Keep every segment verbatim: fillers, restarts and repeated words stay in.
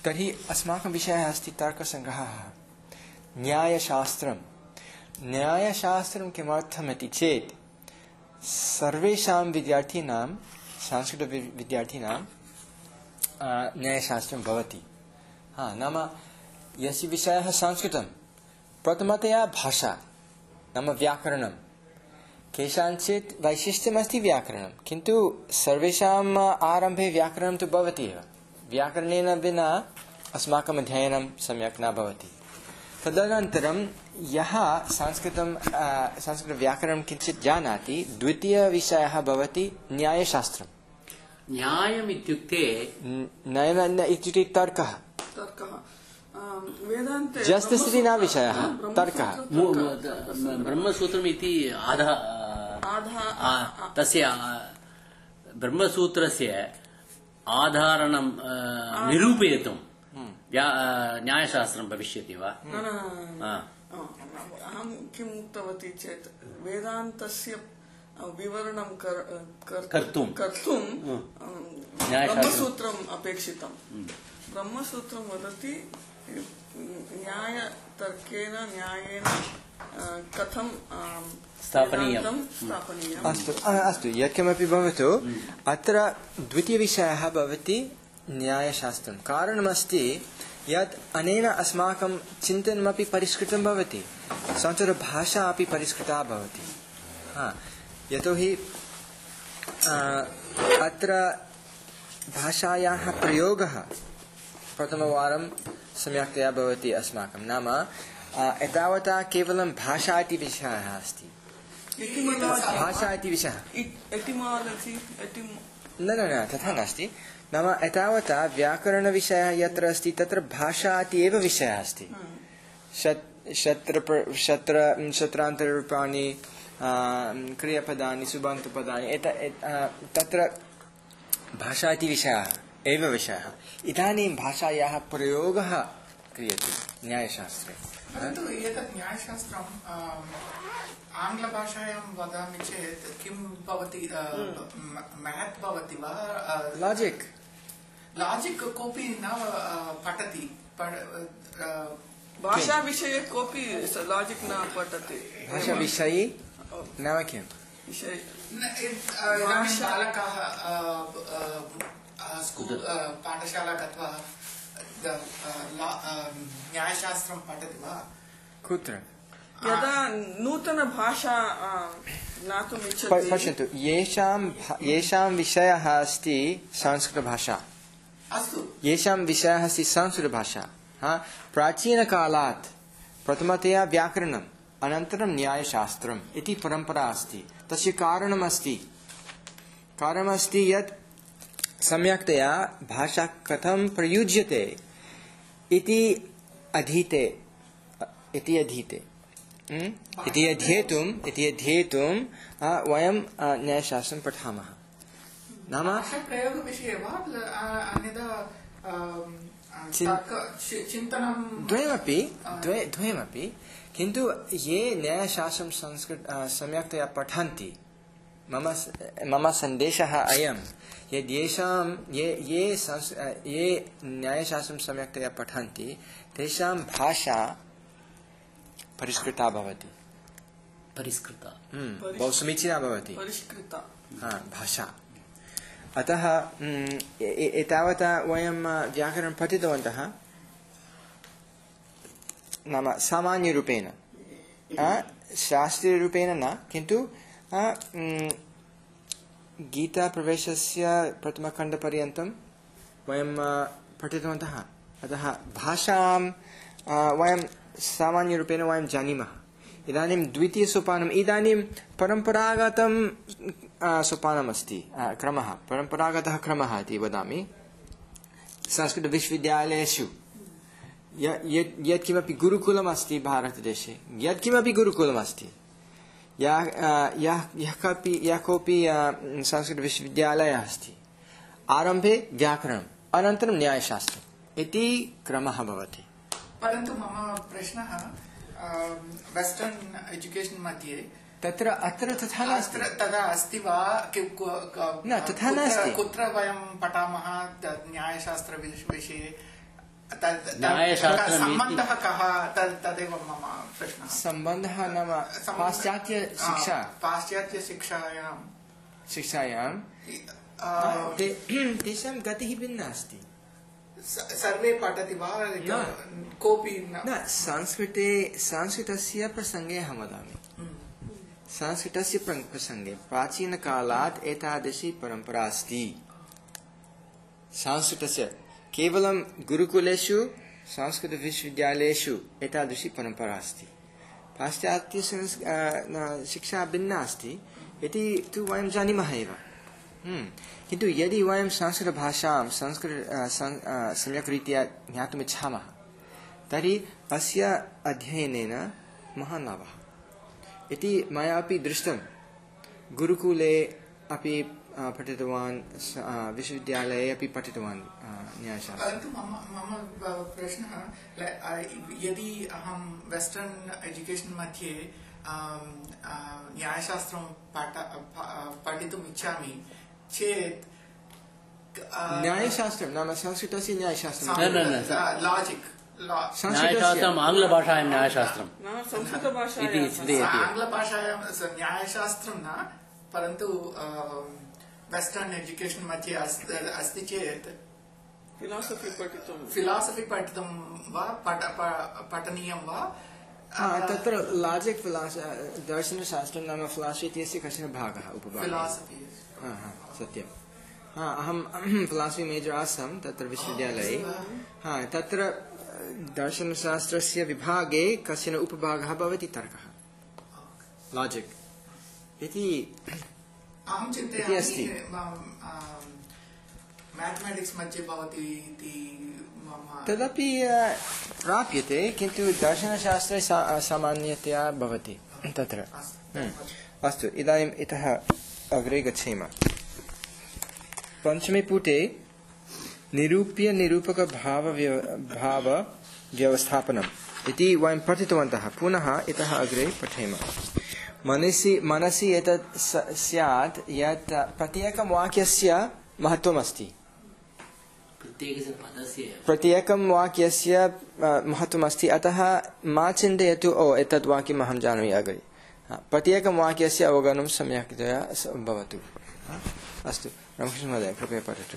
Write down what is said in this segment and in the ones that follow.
तर्हि अस्माकं विषयः अस्ति तर्कसङ्ग्रहः न्यायशास्त्रं न्यायशास्त्रं किमर्थमिति चेत् सर्वेषां विद्यार्थिनां संस्कृतविद्यार्थिनां न्यायशास्त्रं भवति हा नाम यस्य विषयः संस्कृतं प्रथमतया भाषा नाम व्याकरणं केषाञ्चित् वैशिष्ट्यमस्ति व्याकरणं किन्तु सर्वेषाम् आरम्भे व्याकरणं तु भवति एव व्याकरणेन विना अस्माकम् अध्ययनं सम्यक् न भवति तदनन्तरं यः संस्कृतं संस्कृतव्याकरणं किञ्चित् जानाति द्वितीयविषयः भवति न्यायशास्त्रं न्यायम् इत्युक्ते न्यायम् इत्युक्ते तर्कः तर्कः वेदान्ते जस्तिस्थिति न विषयः तर्कः ब्रह्मसूत्रम् इति आधा तस्य ब्रह्मसूत्रस्य आधारणं निरूपयितुं न्यायशास्त्रं भविष्यति वा? अहं किम् उक्तवती चेत् वेदान्तस्य विवरणं कर्तुं कर्तुं ब्रह्मसूत्रम् अपेक्षितं ब्रह्मसूत्रं वदति न्यायतर्केण न्यायेन कथं स्थापनीयम् अस्तु अस्तु यत्किमपि भवतु अत्र द्वितीयविषयः भवति न्यायशास्त्रं कारणमस्ति यत् अनेन अस्माकं चिन्तनमपि परिष्कृतं भवति संस्कृतभाषा अपि परिष्कृता भवति हा यतोहि अत्र भाषायाः प्रयोगः प्रथमवारं सम्यक्तया भवति अस्माकं नाम एतावता केवलं भाषा इति विषयः अस्ति भाषा इति विषयः न न न तथा नास्ति नाम एतावता व्याकरणविषयः यत्र अस्ति तत्र भाषा इति एव विषयः अस्ति शत्र शत्र शत्रान्तररूपाणि क्रियापदानि सुबन्तपदानि तत्र भाषा इति विषयः एव विषयः इदानीं भाषायाः प्रयोगः क्रियते न्यायशास्त्रे परन्तु एतत् न्यायशास्त्रम् आङ्ग्लभाषायां वदामि चेत् किं भवति मैथ् भवति वा लाजिक् लाजिक् कोऽपि न पठति भाषाविषये कोऽपि लाजिक् न पठति भाषाविषये नाम किम् इदानीं बालकाः स्कूल् पाठशाला गत्वा न्यायशास्त्रं पठति वा कुत्र यदा नूतनभाषा ज्ञातुम् इच्छति पश्यन्तु येषां येषां विषयः अस्ति संस्कृतभाषा अस्तु येषां विषयः अस्ति संस्कृतभाषा हा प्राचीनकालात् प्रथमतया व्याकरणम् अनन्तरं न्यायशास्त्रम् इति परम्परा अस्ति तस्य कारणमस्ति कारणमस्ति यत् सम्यक्तया भाषा कथं प्रयुज्यते इति अधीते इति अधीते इति अध्येतुम् इति अध्येतुं वयं न्यायशास्त्रं पठामः नाम प्रयोगविषये वा अन्यथा चिन्तनं द्वयमपि द्वयमपि किन्तु ये न्यायशास्त्रं संस्कृत सम्यक्तया पठन्ति मम मम सन्देशः अयं यद् येषां ये ये ये न्यायशास्त्रं सम्यक्तया पठन्ति तेषां भाषा परिष्कृता भवति परिष्कृता बहु समीचीना भवति परिष्कृता हा भाषा अतः एतावता वयं व्याकरणं पठितवन्तः नाम सामान्यरूपेण शास्त्रीयरूपेण न किन्तु गीताप्रवेशस्य प्रथमखण्डपर्यन्तं वयं पठितवन्तः अतः भाषां वयं सामान्यरूपेण वयं जानीमः इदानीं द्वितीयसोपानम् इदानीं परम्परागतं सोपानमस्ति क्रमः परम्परागतः क्रमः इति वदामि संस्कृतविश्वविद्यालयेषु यत्किमपि गुरुकुलमस्ति भारतदेशे यत्किमपि गुरुकुलमस्ति यः यः कोऽपि यः कोऽपि संस्कृतविश्वविद्यालयः अस्ति आरम्भे व्याकरणम् अनन्तरं न्यायशास्त्रम् इति क्रमः भवति परन्तु मम प्रश्नः वेस्टर्न् एजुकेशन् मध्ये तत्र अत्र तथा नास्ति तदा अस्ति वा न तथा नास्ति कुत्र वयं पठामः न्यायशास्त्रविषये तद् न्यायशास्त्रम् इति- सम्बन्धः कः तद् तदेव मम प्रश्नः सम्बन्धः नाम पाश्चात्यशिक्षा पाश्चात्यशिक्षायां शिक्षायां अ, ते- तेषां गतिः भिन्ना अस्ति। स- सर्वे पठति वा न। कोऽपि न न संस्कृते संस्कृतस्य प्रसङ्गे अहं वदामि। संस्कृतस्य प्र- प्रसङ्गे प्राचीनकालात् एतादृशी परम्परा अस्ति। संस्कृतस्य केवलं गुरुकुलेषु संस्कृतविश्वविद्यालयेषु एतादृशी परम्परा अस्ति। पाश्चात्य शिक्षा भिन्ना अस्ति इति तु वयं जानीमः एव। हम्म। किन्तु यदि वयं संस्कृतभाषां संस्कृत अ, सं- अ, सम्यक् रीत्या ज्ञातुम् इच्छामः तर्हि अस्य अध्ययनेन महान् लाभः इति मया अपि दृष्टं। गुरुकुले अपि अ, पठितवान्, स- अ, विश्वविद्यालये अपि पठितवान् अ, न्यायशास्त्रं। परन्तु मम मम प्रश्नः ल- अ, यदि अहं वेस्टर्न् एजुकेशन् मध्ये आम्, अ, न्यायशास्त्रं पाठ प- पठितुम् इच्छामि चेत् न्यायशास्त्रं नाम संस्कृतस्य न्यायशास्त्रं न, न, न। लाजिक् न्यायशास्त्रम् आङ्ग्लभाषायां न्यायशास्त्रम् न संस्कृतभाषायां इति चिन्तयति। आङ्ग्लभाषायां स- न्यायशास्त्रं न, परन्तु वेस्टर्न् एजुकेशन् मध्ये अस्ति अस्ति चेत् फिलासफि पठितुं फिलासफि पठितं वा पठ प- पठनीयं वा हा, तत्र लाजिक् फिलास दर्शनशास्त्रं नाम फिलासफि इत्यस्य कश्चन भागः उपभागः। फिलासफि हा, हा, सत्यं। हा, अहं फिलासफि मेजर् आसम् तत्र विश्वविद्यालये। हा, तत्र दर्शनशास्त्रस्य विभागे कश्चन उपभागः भवति तर्कः, लाजिक् इति। अहं इति चिन्तयामि अस्ति। मैथमेटिक्स् मध्ये भवति इति मम तदपि अ, प्राप्यते, किन्तु दर्शनशास्त्रे सा- सामान्यतया भवति तत्र। हम्म। अस्तु, इदानीम् इतः अग्रे गच्छेम। पञ्चमे पुटे निरूप्य निरूपकभाव भाव व्यवस्थापनम् इति वयं पठितवन्तः। पुनः इतः अग्रे पठेम। मनसि मनसि एतत् स- स्यात् यत् प्रत्येकं वाक्यस्य महत्त्वमस्ति। प्रत्येकस्य पदस्य प्रत्येकं वाक्यस्य अ, महत्त्वमस्ति। अतः मा चिन्तयतु ओ एतद् वाक्यम् अहं जानामि अग्रे। हा, प्रत्येकं वाक्यस्य अवगमनं सम्यक्तया स- भवतु। हा, अस्तु, रामकृष्ण महोदय कृपया पठतु।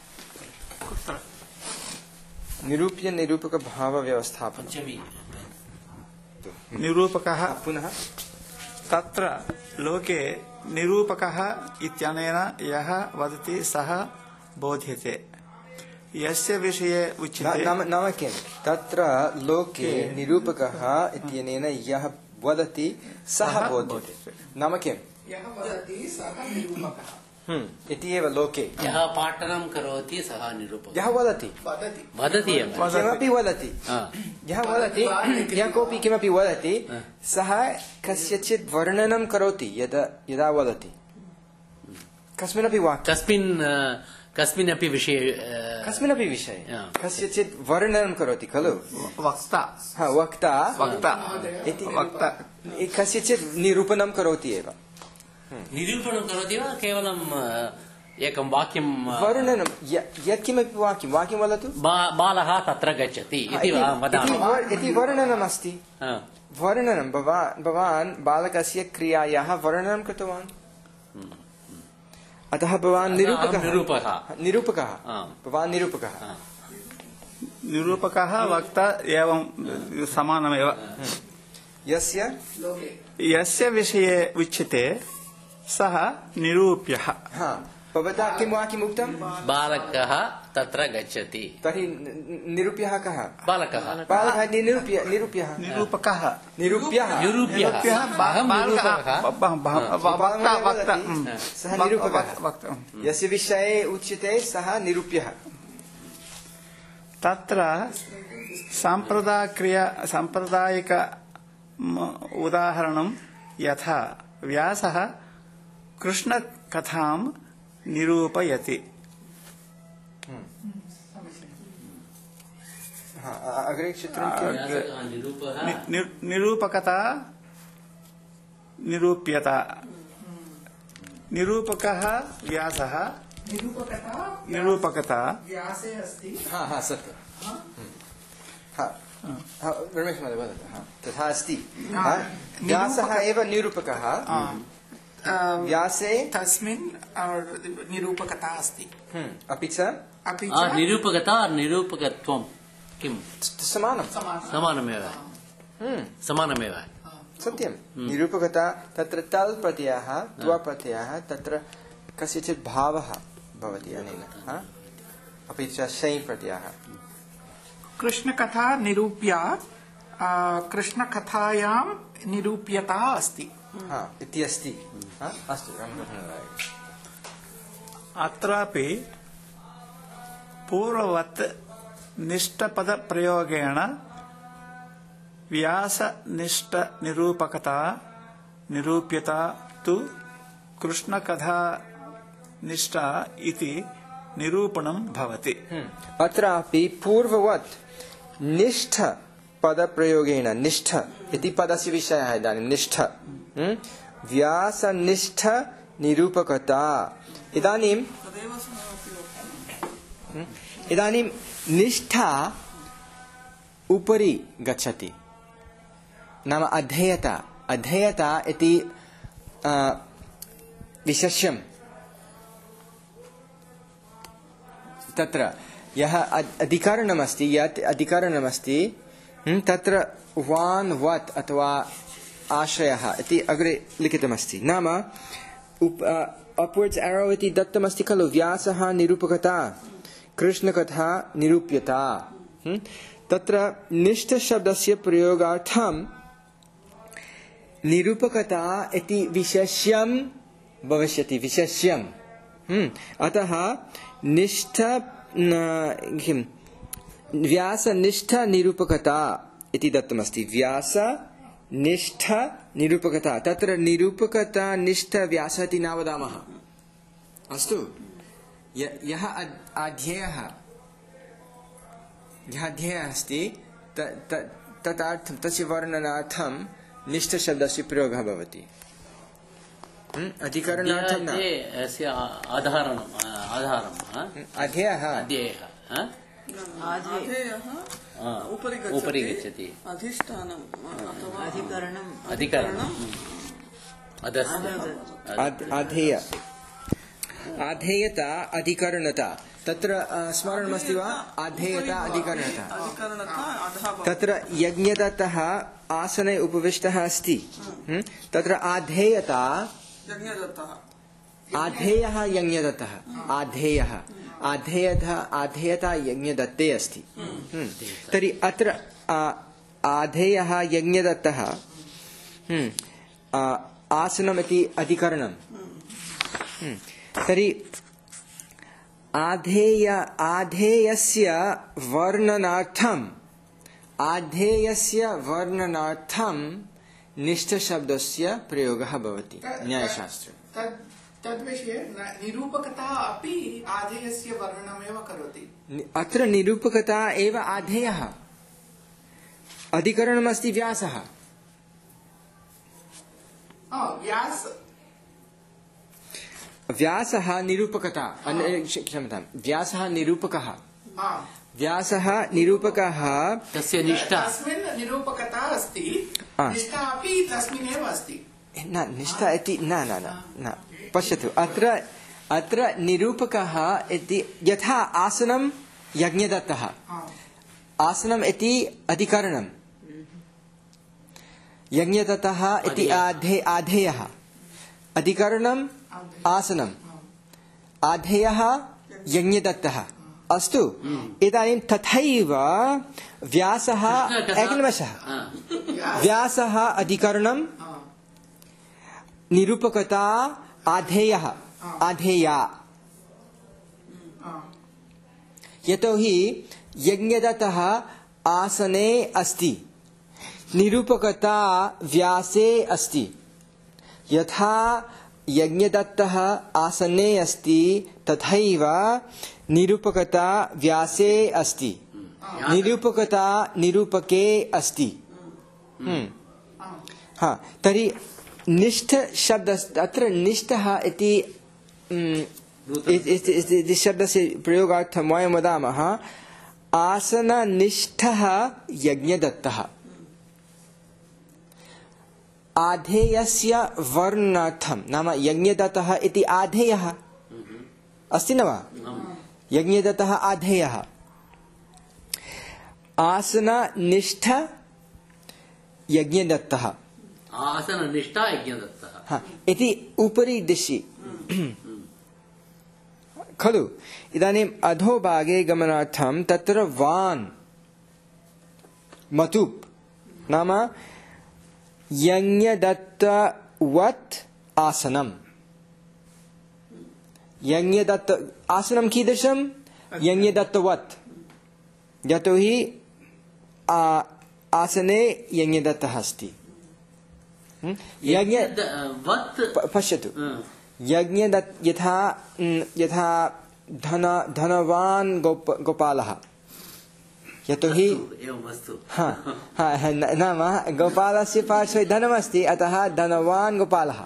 निरूप्य निरूपकभावव्यवस्थापनं। पञ्चमी निरूपकः पुनः तत्र लोके निरूपकः इत्यनेन यः वदति सः बोध्यते। यस्य विषये न- उच्यते नाम नाम किं तत्र लोके निरूपकः इत्यनेन यः वदति सः सः बोध्यते। नाम किं यः वदति सः निरूपकः हम्म, इति एव लोके यः पाठनं करोति सः निरूपकः यः वदति वदति वदति एव किमपि वदति हा। यः वदति यः कोऽपि किमपि वदति सः कस्यचित् वर्णनं करोति यदा यदा वदति कस्मिन्नपि वाक्ये कस्मिन् अ, कस्मिन्नपि विषये अ, कस्मिन्नपि विषये हा। कस्यचित् वर्णनं करोति खलु वक्ता हा, वक्ता वक्ता इति वक्ता कस्यचित् निरूपणं करोति एव निरूपणं करोति वा केवलं अ, एकं वाक्यं अ, वर्णनं य- यत्किमपि वाक्यं वाक्यं वदतु बा- बालः तत्र गच्छति इति इति- अहं वदामि इति वर- इति वर्णनमस्ति हा। वर्णनं भवान् भवान् बालकस्य क्रियायाः वर्णनं कृतवान् अतः भवान् अहं निरूपकः निरूपकः निरूपकः आम्। भवान् निरूपकः हा। निरूपकः वक्ता एवं समानमेव। यस्य लोके यस्य विषये उच्यते सः निरूप्यः। हा भवता किं वाक्यम् उक्तं बालकः तत्र गच्छति तर्हि नि- निरूप्यः कः बालकः बालकः इति निरूप्य निरूप्यः निरूपकः निरूप्यः निरूप्यः निरूप्यः बा- अहं बालकः निरूपकः ब- ब- ब- ब- वक्ता वक्ता हम्म। सः वक्- निरूपकः वक्- वक्ता यस्य विषये उच्यते सः निरूप्यः तत्र साम्प्रदायक्रिया साम्प्रदायिक म, उदाहरणं यथा व्यासः कृष्णकथां निरूपयति। हा, अग्रे चित्रं किम्? व्यासः निरूपः नि- नि- निरूपकता निरूप्यता। निरूपकः व्यासः निरूपकता निरूपकता व्यासे अस्ति हा हा सत्यं हा हा, रमेश महोदय वदतु। हा, तथा अस्ति। हा, हा, व्यासः निरूपक- एव निरूपकः। व्यासे तस्मिन् और निरूपकता अस्ति। हम्म, अपि च अपि आ, च निरूपकता निरूपकत्वं किं समानं। समानमेव हम्म, समानमेव सत्यं। निरूपकता तत्र तल् प्रत्ययः त्व प्रत्ययः तत्र कस्यचित् भावः भवति अनेन। हा? अपि च शै प्रत्ययः। कृष्णकथा निरूप्य आ, कृष्णकथायां निरूप्यता अस्ति। हा, इति अस्ति। हा, अस्तु रामकृष्णमहोदय। अत्रापि पूर्ववत् निष्ठपदप्रयोगेण व्यासनिष्ठनिरूपकता निरूप्यता तु कृष्णकथानिष्ठा इति निरूपणं भवति। हम्म, अत्रापि पूर्ववत् निष्ठ पदप्रयोगेण निष्ठ इति पदस्य विषयः इदानीं निष्ठ। हम्म, व्यासनिष्ठ निरूपकता। इदानीं तदेव समाप्ति। इदानीं निष्ठा उपरि गच्छति, नाम अधेयता। अधेयता इति आ, विशेष्यं तत्र यः अधिकरणमस्ति यत् अधिकरणमस्ति तत्र वान् वत् अथवा आश्रयः इति अग्रे लिखितमस्ति। नाम अपवर्ड्स् एरो इति दत्तमस्ति खलु। व्यासः निरूपकता कृष्णकथा निरूप्यता। तत्र निष्ठशब्दस्य प्रयोगार्थं निरूपकता इति विशेष्यं भविष्यति। विशेष्यं अतः निष्ठ किं व्यासनिष्ठ निरूपकता इति दत्तमस्ति। व्यासनिष्ठ निरूपकता तत्र निरूपकता निष्ठ व्यास इति न वदामः। अस्तु, यः अध्येयः यः अध्येयः अस्ति तदर्थं तस्य वर्णनार्थं निष्ठशब्दस्य प्रयोगः भवति। अधिकरणार्थं न। अस्य आधारणम् आधारम् अध्येयः अध्येयः आधेयः उपरि उपरि गच्छति। गच्छति। अधिष्ठानम् अथवा अधिकरणम् अधिकरणम् अधस्थ अधेय आधेयता अधिकरणता तत्र स्मरणमस्ति वा? आधेयता अधिकरणता अधिकरणता अधः भवति। तत्र यज्ञदत्तः आसने उपविष्टः अस्ति। तत्र आधेयता यज्ञदत्तः आधेयः यज्ञदत्तः आधेयः आधेयः आधेयता यज्ञदत्ते अस्ति। तर्हि अत्र आधेयः यज्ञदत्तः आसनमिति अधिकरणं। तर्हि आधेय आधेयस्य वर्णनार्थम् आधेयस्य वर्णनार्थं निष्ठशब्दस्य प्रयोगः भवति न्यायशास्त्रे। तद् तद्विषये निरूपकता अपि आधेयस्य वर्णनमेव करोति। अत्र निरूपकता एव आधेयः। अधिकरणमस्ति व्यासः। व्यास व्यासः निरूपकता क्षम्यतां व्यासः निरूपकः। व्यासः निरूपकः तस्य निष्ठा तस्मिन् निरूपकता अस्ति। निष्ठा अपि तस्मिन्नेव अस्ति। न निष्ठा इति न न न न पश्यतु अत्र अत्र निरूपकः इति यथा आसनं यज्ञदत्तः आसनम् इति अधिकरणं यज्ञदत्तः इति आधे आधेयः अधिकरणम् आसनम् आधेयः यज्ञदत्तः। अस्तु, इदानीं तथैव व्यासः एकनिमेषः व्यासः अधिकरणं निरूपकता आधेयः आधेया। यतोहि यज्ञदत्तः आसने अस्ति निरूपकता व्यासे अस्ति। यथा यज्ञदत्तः आसने अस्ति तथैव निरूपकता व्यासे अस्ति। निरूपकता निरूपके अस्ति। हाँ, तर्हि निष्ठ शब्द अत्र निष्ठः इति शब्दस्य प्रयोगार्थं वयं वदामः आसननिष्ठः यज्ञदत्तः आधेयस्य वर्णार्थं नाम यज्ञदत्तः इति आधेयः अस्ति न वा यज्ञदत्तः आधेयः आसननिष्ठ यज्ञदत्तः आसननिष्ठ यज्ञदत्तः हा इति उपरि दिशि खलु इदानीम् अधोभागे गमनार्थं तत्र वान् मतुप् नाम यज्ञदत्तवत् आसनम् यज्ञदत्त आसनं कीदृशं यज्ञदत्तवत् यतोहि आसने यज्ञदत्तः अस्ति यज्ञ पश्यतु यज्ञदत्त यथा यथा धन धनवान् गोप गोपालः यतोहि हाँ हाँ नाम गोपालस्य पार्श्वे धनमस्ति अतः धनवान् गोपालः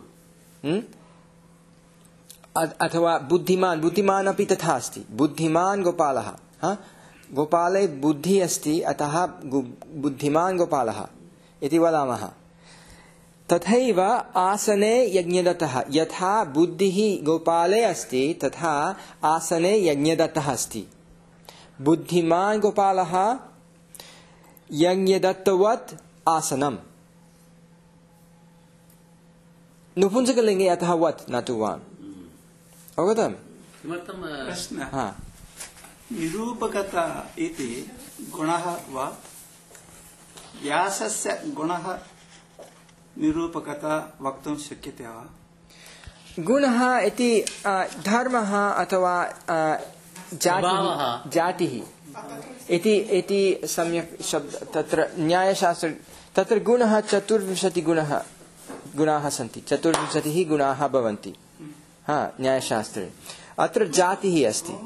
अथवा बुद्धिमान् बुद्धिमान् अपि तथा अस्ति बुद्धिमान् गोपालः हाँ गोपाले बुद्धिः अस्ति अतः बुद्धिमान् गोपालः इति वदामः तथैव आसने यज्ञदत्तः यथा बुद्धिः गोपाले अस्ति तथा आसने यज्ञदत्तः अस्ति बुद्धिमान् गोपालः यज्ञदत्तवत् आसनम् नपुंसकलिङ्गे अतः वत् न तु वान् अवगतम् प्रश्नः निरूपकता इति गुणः वा व्यासस्य गुणः निरूपकता वक्तुं शक्यते वा गुणः इति धर्मः अथवा जातिः जातिः इति इति सम्यक् शब्द तत्र न्यायशास्त्र तत्र गुणः चतुर्विंशतिगुणः गुणाः सन्ति चतुर्विंशतिः गुणाः भवन्ति हा न्यायशास्त्रे अत्र जातिः अस्ति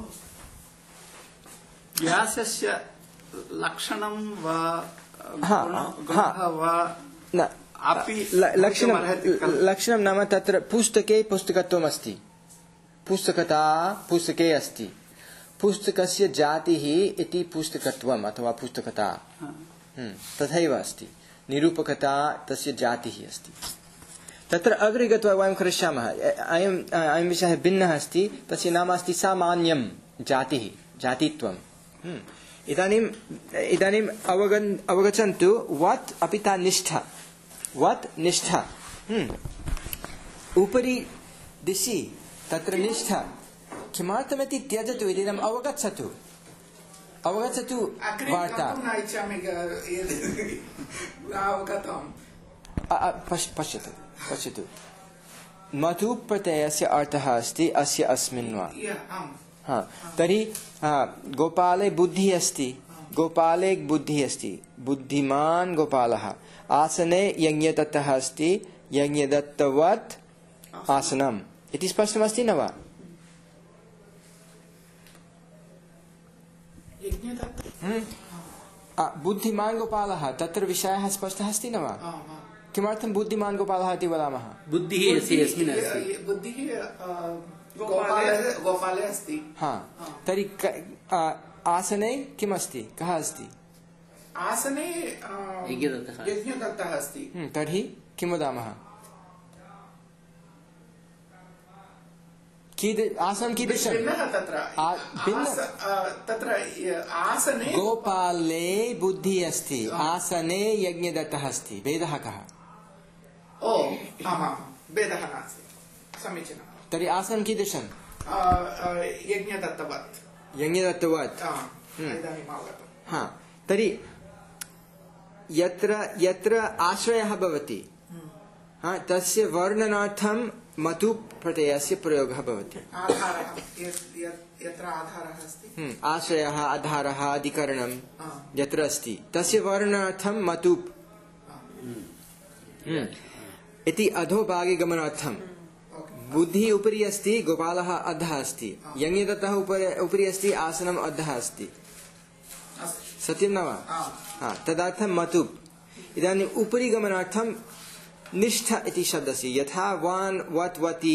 व्यासस्य लक्षणं वा हा गुणः वा न लक्षणं लक्षणं नाम तत्र पुस्तके पुस्तकत्वम् अस्ति पुस्तकता पुस्तके अस्ति पुस्तकस्य जातिः इति पुस्तकत्वम् अथवा पुस्तकता तथैव अस्ति निरूपकता तस्य जातिः अस्ति तत्र अग्रे गत्वा वयं करिष्यामः अयम् अयं विषयः भिन्नः अस्ति तस्य नाम अस्ति सामान्यं जातिः जातित्वम् इदानीम् इदानीम् अवगन् अवगच्छन्तु वत् अपि ता निष्ठा वत् निष्ठा उपरि दिशि तत्र निष्ठा किमर्थमिति त्यजतु इदम् अवगच्छतु अवगच्छतु वार्ता पश्यतु पश्यतु मतु प्रत्ययस्य अर्थः अस्ति अस्य अस्मिन् वा हा तर्हि गोपाले बुद्धिः अस्ति गोपाले बुद्धिः अस्ति बुद्धिमान् गोपालः आसने यज्ञदत्तः अस्ति यज्ञदत्तवत् आसनम् इति स्पष्टमस्ति न वा बुद्धिमान् गोपालः तत्र विषयः स्पष्टः अस्ति न वा किमर्थं बुद्धिमान् गोपालः इति वदामः बुद्धिः अस्ति अस्मिन् अस्ति बुद्धिः गोपाले अस्ति हा तर्हि आसने किम् अस्ति कः अस्ति आसने यज्ञदत्तः यज्ञदत्तः अस्ति तर्हि किं वदामः आसनं कीदृशं तत्र तत्र आसने गोपाले बुद्धिः अस्ति आसने यज्ञदत्तः अस्ति भेदः कः ओ आमां भेदः नास्ति समीचीनं तर्हि आसनं कीदृशं यज्ञदत्तवत् यज्ञदत्तवत् इदानीम् अवगतं हा तर्हि यत्र यत्र आश्रयः भवति हा तस्य वर्णनार्थं मतु प्रत्ययस्य प्रयोगः भवति यत्र आधारः अस्ति आश्रयः आधारः अधिकरणं यत्र अस्ति तस्य वर्णनार्थं मतु इति अधोभागे गमनार्थं बुद्धिः उपरि अस्ति गोपालः अधः अस्ति यज्ञदत्तः उपरि अस्ति आसनम् अधः अस्ति सत्यं न वा हा तदर्थं मतु इदानीम् उपरि गमनार्थं निष्ठा इति शब्दस्य यथा वान् वत् वति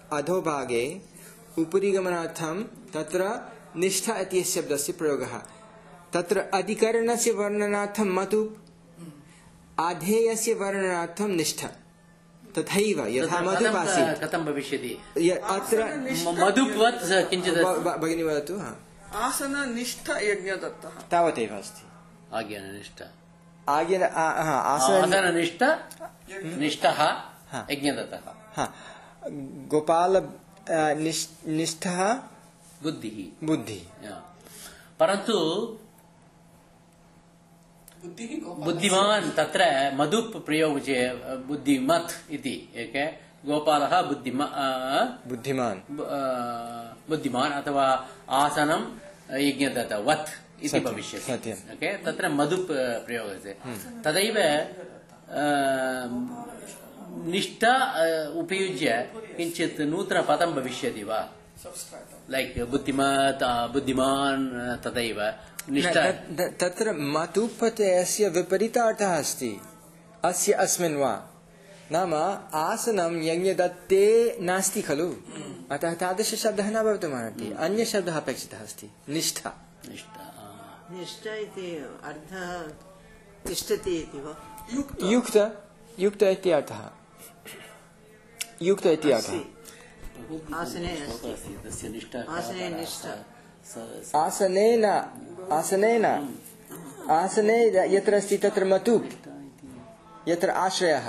अधोभागे उपरि गमनार्थं तत्र निष्ठा इति शब्दस्य प्रयोगः तत्र अधिकरणस्य वर्णनार्थं मतु, आधेयस्य वर्णनार्थं निष्ठ। तथैव यथा मधुपासीत् कथं भविष्यति अत्र मधुपवत् किञ्चित् भगिनी वदतु। आसननिष्ठ यज्ञदत्तः तावदेव अस्ति। आज्ञानिष्ठ आज्ञा आसननिष्ठ निष्ठः यज्ञदत्तः। गोपाल निष्ठः बुद्धिः बुद्धिः। परन्तु बुद्धिमान् तत्र मधुप् प्रयोग चेत् बुद्धिमत् इति एके गोपालः बुद्धिमा बुद्धिमान् बुद्धिमान् अथवा आसनं यज्ञदत्तवत् इति भविष्यति। ओके तत्र मधुप् प्रयोगस्य तदैव निष्ठा उपयुज्य किञ्चित् नूतनपदं भविष्यति वा लैक् बुद्धिमत् बुद्धिमान् तथैव निष्ठा। तत्र मतुप्रत्ययस्य विपरीतार्थः अस्ति अस्य अस्मिन् वा, नाम आसनं यज्ञदत्ते नास्ति खलु, अतः तादृशशब्दः न भवितुमर्हति, अन्यशब्दः अपेक्षितः अस्ति निष्ठा। निष्ठा इति अर्थः तिष्ठति इति वा? युक्त युक्त इति अर्थः, युक्त इति अर्थः। आसने अस्ति तस्य निष्ठा आसने निष्ठा आसनेन आसनेन आसने यत्र अस्ति तत्र मतु, यत्र आश्रयः।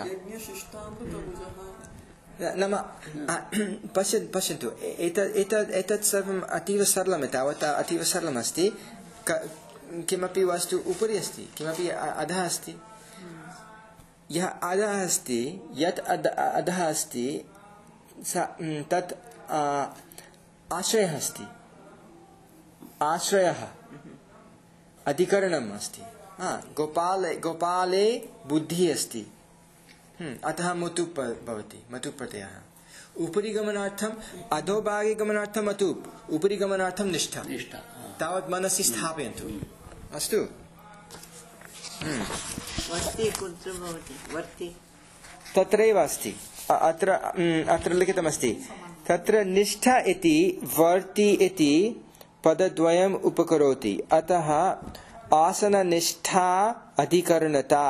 नाम पश्य पश्यन्तु एतत् एतत् एतत् सर्वम् अतीव सरलम्, तावत् अतीव सरलमस्ति। किमपि वस्तु उपरि अस्ति, किमपि अधः अस्ति, यः अधः अस्ति यत् अधः अस्ति तत् आश्रयः अस्ति, आश्रयः अधिकरणम् अस्ति। गोपाले गोपाले बुद्धिः अस्ति, अतः मतुप् भवति, मतुप् प्रत्ययः। उपरि गमनार्थम् अधोभागे गमनार्थं मतुप्, उपरि गमनार्थं निष्ठा। तावत् मनसि स्थापयन्तु। अस्तु। वर्ति कुत्र भवति? वर्ति तत्रैव अस्ति, अत्र अत्र लिखितमस्ति। तत्र निष्ठा इति वर्ति इति पदद्वयम् उपकरोति, अतः आसननिष्ठा अधिकरणता।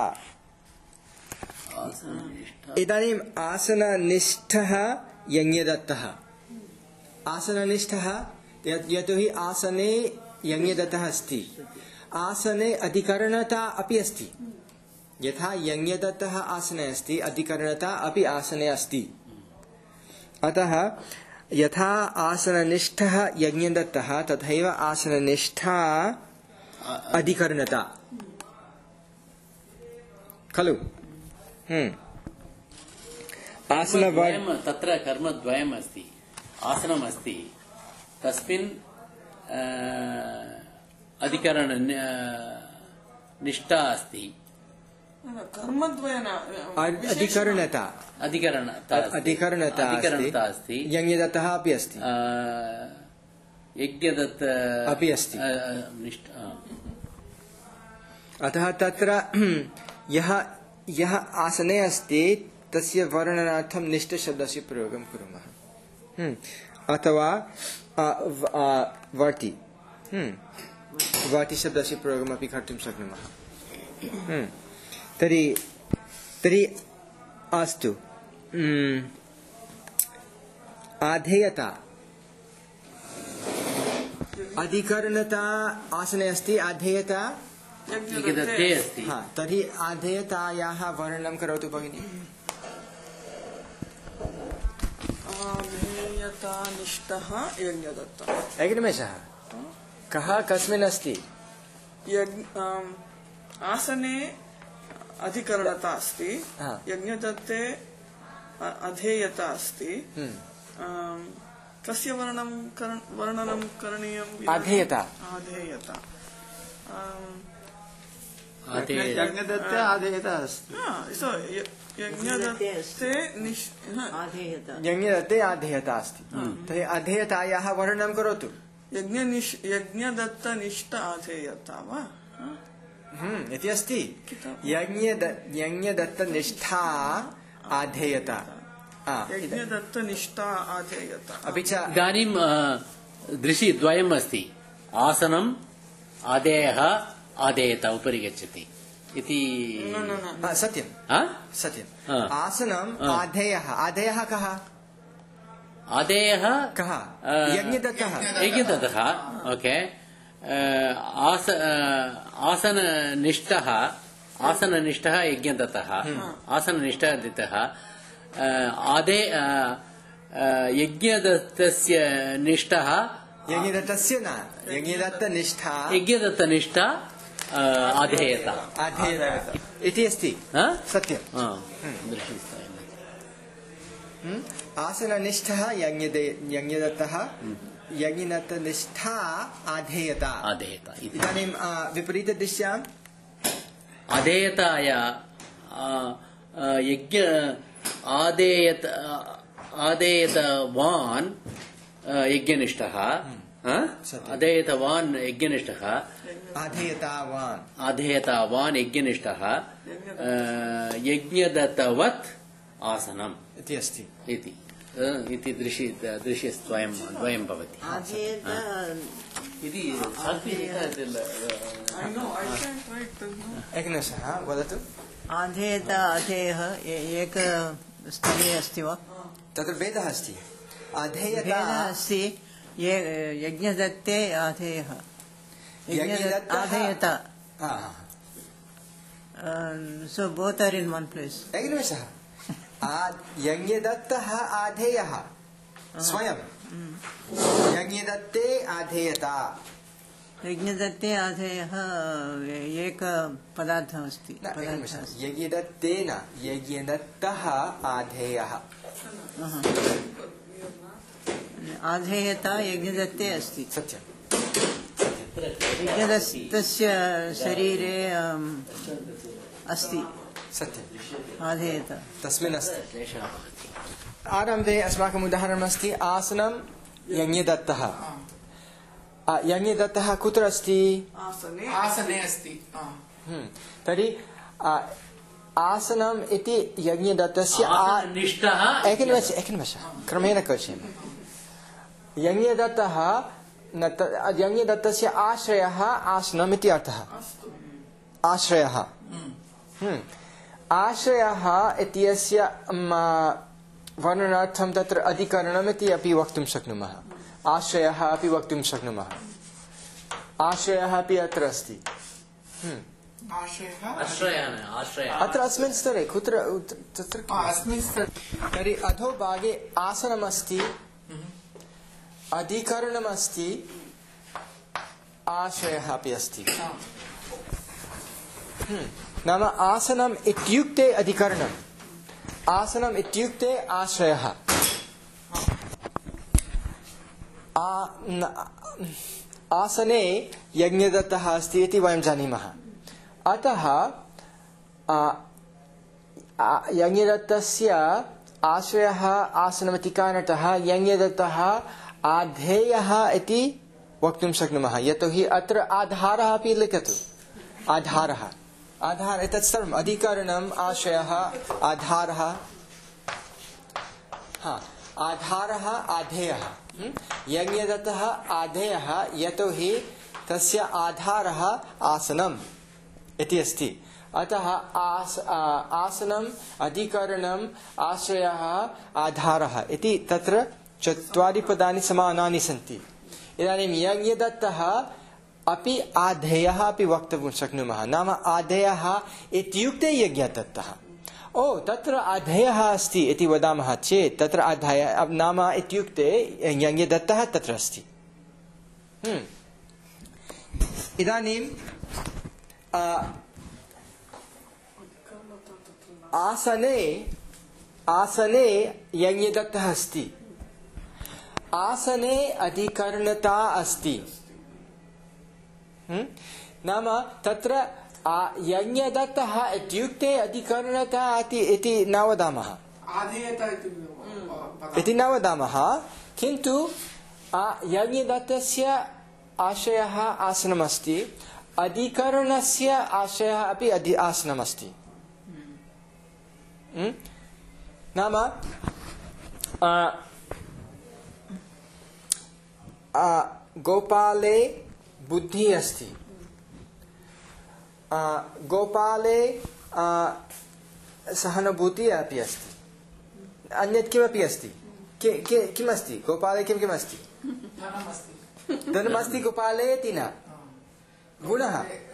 इदानीम् आसननिष्ठः यज्ञदत्तः, आसननिष्ठः यतोहि आसने यज्ञदत्तः अस्ति, आसने अधिकरणता अपि अस्ति। यथा यज्ञदत्तः आसने अस्ति, अधिकरणता अपि आसने अस्ति। अतः यथा आसननिष्ठः यज्ञदत्तः तथैव आसननिष्ठा अधिकरणता खलु। हम्म आसनद्वयं तत्र कर्मद्वयम् अस्ति, आसनम् अस्ति, तस्मिन् अधिकरण निष्ठा अस्ति, अधिकरणता अधिकरणता अधिकरणता अस्ति, यज्ञदत्तः अपि अस्ति, यज्ञदत्त अपि अस्ति निष्ठा। अतः तत्र यः यः आसने अस्ति तस्य वर्णनार्थं निष्ठशब्दस्य प्रयोगं कुर्मः, अथवा वर्ति वर्ति शब्दस्य प्रयोगमपि कर्तुं शक्नुमः। तर्हि तर्हि अस्तु, आधेयता अधिकरणता आसने अस्ति, आधेयता यज्ञदत्ते अस्ति। तर्हि आधेयतायाः वर्णनं करोतु भगिनी। आधेयता निष्ठः यज्ञदत्तः। एकनिमेषः, कः कस्मिन् अस्ति? आसने अधिकरणता अस्ति, यज्ञदत्ते अधेयता अस्ति। कस्य वर्णनं वर्णनं करणीयम्? आधेयता। आधेयता यज्ञदत्ते आधेयता अस्ति। यज्ञदत्ते यज्ञदत्ते आधेयता अस्ति। तर्हि आधेयतायाः वर्णनं करोतु। यज्ञदत्तनिष्ठ आधेयता वा इति अस्ति। यज्ञदत्तनिष्ठा आधेयता, यज्ञदत्तनिष्ठा आधेयता। अपि च इदानीं दृशि द्वयम् अस्ति, आसनं आदेयः आदेयत उपरि गच्छति इति आ, सत्यं हा? सत्यम् हा. आसनम् हा. आधेयः आधेयः कः आदेयः कः अ, यज्ञदत्तः यज्ञदत्तः ओके आस आसननिष्ठः आसननिष्ठः यज्ञदत्तः आसननिष्ठः दत्तः आदे यज्ञदत्तस्य निष्ठः यज्ञदत्तस्य न यज्ञदत्तनिष्ठा यज्ञदत्तनिष्ठा आधेयता आधेयता इति अस्ति हा? सत्यं दृश्यते हम्म? आसननिष्ठः यज्ञदे यज्ञदत्तः यज्ञदत्तनिष्ठा आधेयता आधेयता इति इदानीं आ, विपरीतदिश्याम् आधेयताय यज्ञ आदेयत आदेयतवान् यज्ञनिष्ठः आदेयतवान् यज्ञनिष्ठः आधेयतावान् आधेयतावान् यज्ञनिष्ठः यज्ञदत्तवत् आसनम् इति अस्ति इति इति दृश्य दृश्यद्वयं द्वयं भवति आधेयत इति I know, I can't write the no. एकनिमिषः वदतु आधेयत आधेयः एक स्थले अस्ति वा तत्र भेदः अस्ति आधेयता भेदः अस्ति ये यज्ञदत्ते आधेयः यज्ञदत्तः- आधेयत हा, so both are in one place एकनिमिषः आ- यज्ञदत्तः आधेयः स्वयं यज्ञदत्ते आधेयता यज्ञदत्ते आधेयः एक पदार्थः अस्ति न, पदार्थः एकनिमिषः अस्ति यज्ञदत्तेन यज्ञदत्तः आधेयः आधेयता यज्ञदत्ते अस्ति सत्यं यज्ञदत्तस्य शरीरे अम्, अस्ति सत्यम् आधेयत तस्मिन् अस्ति आरम्भे अस्माकम् उदाहरणमस्ति आसनं यज्ञदत्तः आ, यज्ञदत्तः कुत्र अस्ति आसने आसने अस्ति आ. हम्म, तर्हि आ, आसनम् इति यज्ञदत्तस्य आ- निष्ठः एकनिमिष एकनिमिषः क्रमेण करिष्यामि यज्ञदत्तः न त- यज्ञदत्तस्य आश्रयः आसनम् इति अर्थः आश्रयः हम्म, आश्रयः इत्यस्य म, वर्णनार्थं तत्र अधिकरणम् इति अपि वक्तुं शक्नुमः आश्रयः अपि वक्तुं शक्नुमः आश्रयः अपि अत्र अस्ति हम्म, आश्रयः आश्रयः न, आश्रयः अत्र अस्मिन् स्तरे कुत्र उत- तत्र आ, अस्मिन् स्तरे तर्हि अधोभागे आसनमस्ति अधिकरणमस्ति आश्रयः अपि अस्ति हम्म, नाम आसनम् इत्युक्ते अधिकरणम् आसनम् इत्युक्ते आश्रयः आ- न- आसने यज्ञदत्तः अस्ति इति वयं जानीमः अतः आ- आ- यज्ञदत्तस्य आश्रयः आसनमिति कारणतः यज्ञदत्तः आधेयः इति वक्तुं शक्नुमः यतोहि अत्र आधारः अपि लिखतु आधारः आधार एतत् सर्वम् अधिकरणम् आश्रयः आधारः हा आधारः आधेयः हम्म? यज्ञदत्तः आधेयः यतोहि तस्य आधारः आसनम् इति अस्ति अतः आस आ- आसनम् अधिकरणम् आश्रयः आधारः इति तत्र चत्वारि पदानि समानानि सन्ति इदानीं यज्ञदत्तः अपि आधेयः अपि वक्तुं शक्नुमः नाम आधेयः इत्युक्ते यज्ञदत्तः ओ तत्र आधेयः अस्ति इति वदामः चेत् तत्र आधेयः नाम इत्युक्ते यज्ञदत्तः तत्र अस्ति हम्म। इदानीं आ, आसने आसने यज्ञदत्तः अस्ति आसने अधिकरणता अस्ति हम्म? नाम तत्र आ- यज्ञदत्तः इत्युक्ते अधिकरणता इति इति न वदामः आधेयता इति वदामः। इति न वदामः किन्तु आ- यज्ञदत्तस्य आश्रयः आसनमस्ति अधिकरणस्य आश्रयः अपि अधि आसनमस्ति हम्म? नाम आ, आ, गोपाले बुद्धिः अस्ति गोपाले सहानुभूतिः अपि अस्ति, अन्यत् किमपि अस्ति। किमस्ति गोपाले? किं किमस्ति? धनमस्ति गोपाले इति न गुणः।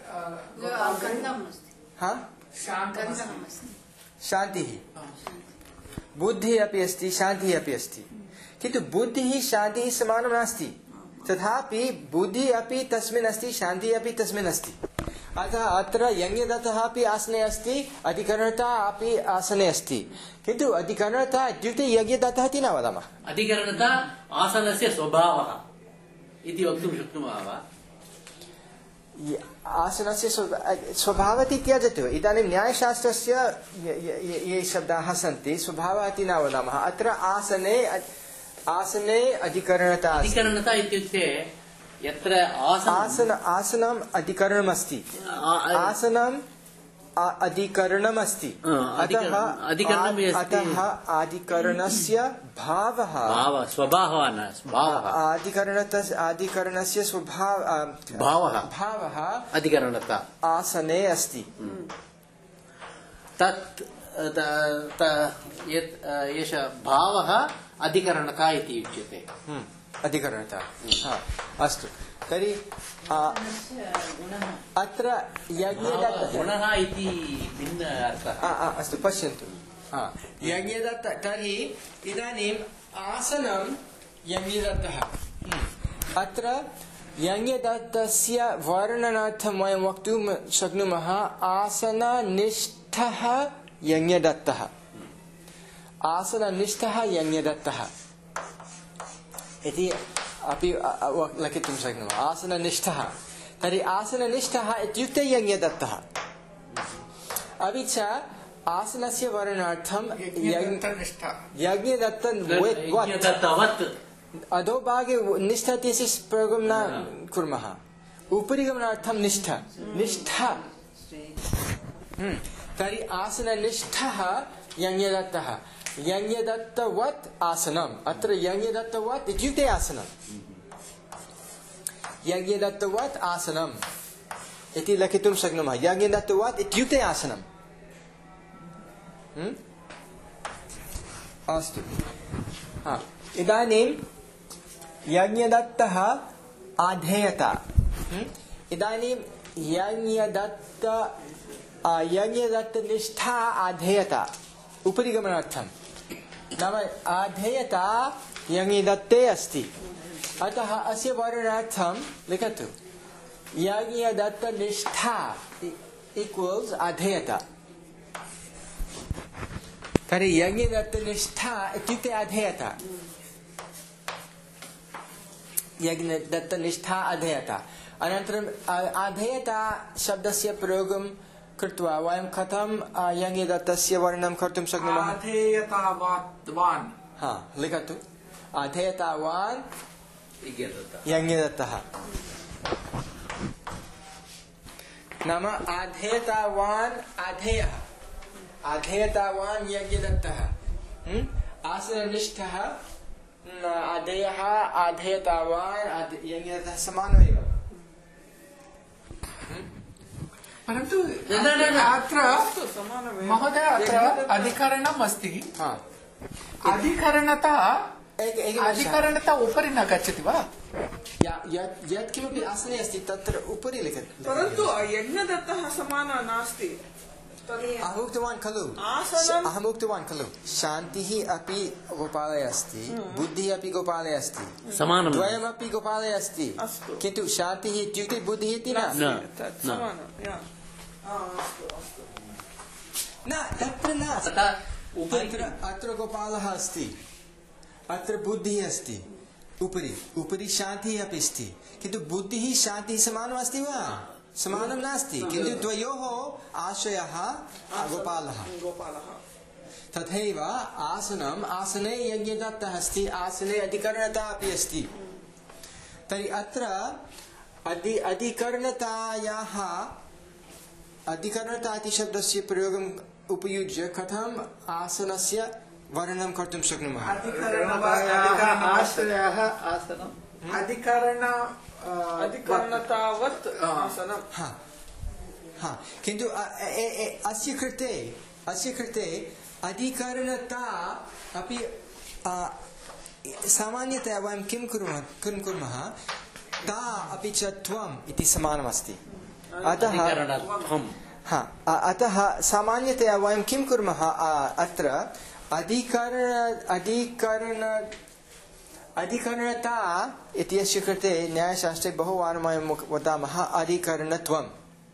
शान्तिः, बुद्धिः अपि अस्ति, शान्तिः अपि अस्ति, किन्तु बुद्धिः शान्तिः समानं नास्ति। तथापि बुद्धिः अपि तस्मिन् अस्ति, शान्तिः अपि तस्मिन् अस्ति। अतः अत्र यज्ञदत्तः अपि आसने अस्ति, अधिकरणता अपि आसने अस्ति, किन्तु अधिकरणता इत्युक्ते यज्ञदत्तः इति न वदामः। अधिकरणता आसनस्य स्वभावः इति वक्तुं शक्नुमः वा? आसनस्य स्वभावः इति त्यजतु। इदानीं न्यायशास्त्रस्य ये शब्दाः सन्ति स्वभावः इति न वदामः। अत्र आसने आसने अधिकरणता। अधिकरणता इत्युक्ते यत्र आसन आसनम् अधिकरणमस्ति, आसनम् अधिकरणमस्ति, अतः अतः अधिकरणस्य भावः स्वभावः अधिकरणस्य अधिकरणस्य स्वभाव भावः भावः अधिकरणता आसने अस्ति। तत् यत् एष भावः अधिकरणता इति उच्यते। अधिकरणता। अस्तु, तर्हि अत्र यज्ञदत्त गुणः इति भिन्न अर्थः। अस्तु, पश्यन्तु। यज्ञदत्त, तर्हि इदानीम् आसनं यज्ञदत्तः। अत्र यज्ञदत्तस्य वर्णनार्थं वयं वक्तुं शक्नुमः आसननिष्ठः यज्ञदत्तः। आसननिष्ठः यज्ञदत्तः इति अपि लिखितुं शक्नुमः। आसननिष्ठः, तर्हि आसननिष्ठः इत्युक्ते यज्ञदत्तः। अपि च आसनस्य वर्णनार्थं यज्ञदत्तवत् अधोभागे निष्ठा इत्यस्य प्रयोगं न कुर्मः। उपरि गमनार्थं निष्ठा निष्ठा तर्हि आसननिष्ठः यज्ञदत्तः। यज्ञदत्तवत् आसनम्। अत्र यज्ञदत्तवत् इत्युक्ते आसनम्। यज्ञदत्तवत् आसनम् इति लिखितुं शक्नुमः। यज्ञदत्तवत् इत्युक्ते आसनम्। अस्तु, इदानीं यज्ञदत्तः आधेयता। इदानीं यज्ञदत्त यज्ञदत्तनिष्ठा आधेयता उपरि गमनार्थं, नाम आधेयता यज्ञदत्ते अस्ति। अतः अस्य वर्णनार्थं लिखतु यज्ञदत्तनिष्ठा इक्वल्स् आधेयता। तर्हि यज्ञदत्तनिष्ठा इत्युक्ते आधेयता। यज्ञदत्तनिष्ठा आधेयता। अनन्तरम् आधेयता शब्दस्य प्रयोगं कृत्वा वयं कथं यज्ञदत्तस्य वर्णनं कर्तुं शक्नुमः? आधेयतावान्। हा, लिखतु आधेयतावान् यज्ञदत्तः। नाम आधेयतावान् आधेयः, आधेयतावान् यज्ञदत्तः। आसननिष्ठः आधेयः, आधेयतावान् यज्ञदत्तः समानमेव। परन्तु अत्र महोदय अत्र अधिकरणम् अस्ति। अधिकरणता अधिकरणता उपरि न गच्छति वा? यत् किमपि आसने अस्ति तत्र उपरि लिखति, परन्तु यज्ञदत्तः समानः नास्ति। अहम् उक्तवान् खलु अहम् उक्तवान् खलु शान्तिः अपि गोपाले अस्ति, बुद्धिः अपि गोपाले अस्ति, समानं द्वयमपि गोपाले अस्ति, किन्तु शान्तिः इत्युक्ते बुद्धिः इति न तत्र न। अत्र अत्र गोपालः अस्ति, अत्र बुद्धिः अस्ति, उपरि उपरि शान्तिः अपि अस्ति, किन्तु बुद्धिः शान्तिः समानम् अस्ति वा? समानं नास्ति, किन्तु द्वयोः आश्रयः गोपालः। तथैव आसनम् आसने यज्ञदत्तः अस्ति, आसने अधिकरणता अपि अस्ति। तर्हि अत्र अधि अधिकरणतायाः अधिकरणता इति शब्दस्य प्रयोगम् उपयुज्य कथम् आसनस्य वर्णनं कर्तुं शक्नुमः? आश्रयः आसनम् अधिकरण अधिकरणतावत् आसनम्। हा किन्तु अ- ए- ए- अस्य कृते अस्य कृते अधिकरणता अपि अ, सामान्यतया वयं किं कुर्मः किं कुर्मः ता अपि च त्वम् इति समानमस्ति अतः अधिकरणत्वं हा अ- अतः सामान्यतया वयं किं कुर्मः अ, अत्र अधिकरण अधिकरण अधिकरणता इत्यस्य कृते न्यायशास्त्रे बहुवारं वयं वदामः अधिकरणत्वम्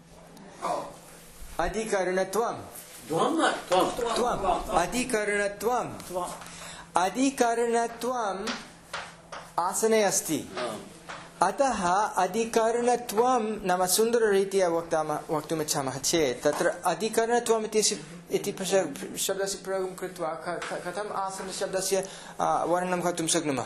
अधिकरणत्वं त्वं त्वं त्वम् अधिकरणत्वम् अधिकरणत्वम् आसने अस्ति अतः अधिकरणत्वं नाम सुन्दररीत्या वक्तामः वक्तुमिच्छामः चेत् तत्र अधिकरणत्वम् इत्यस्य इति पश्य- शब्दस्य प्रयोगं कृत्वा क- क- कथम् आसनशब्दस्य अ, वर्णनं कर्तुं शक्नुमः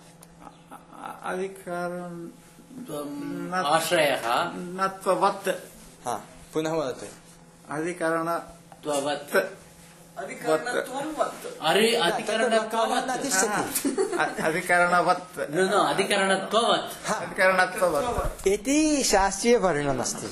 अधिकरण आश्रयः नत्ववत् हा पुनः वदतु अधिकरण त्ववत् अधिकरणत्वं वत् अरे तत्र अधिकरणत्ववत् न तिष्ठति अधिकरणवत् न न अधिकरणत्ववत् अधिकरणत्ववत् इति शास्त्रीयवर्णनमस्ति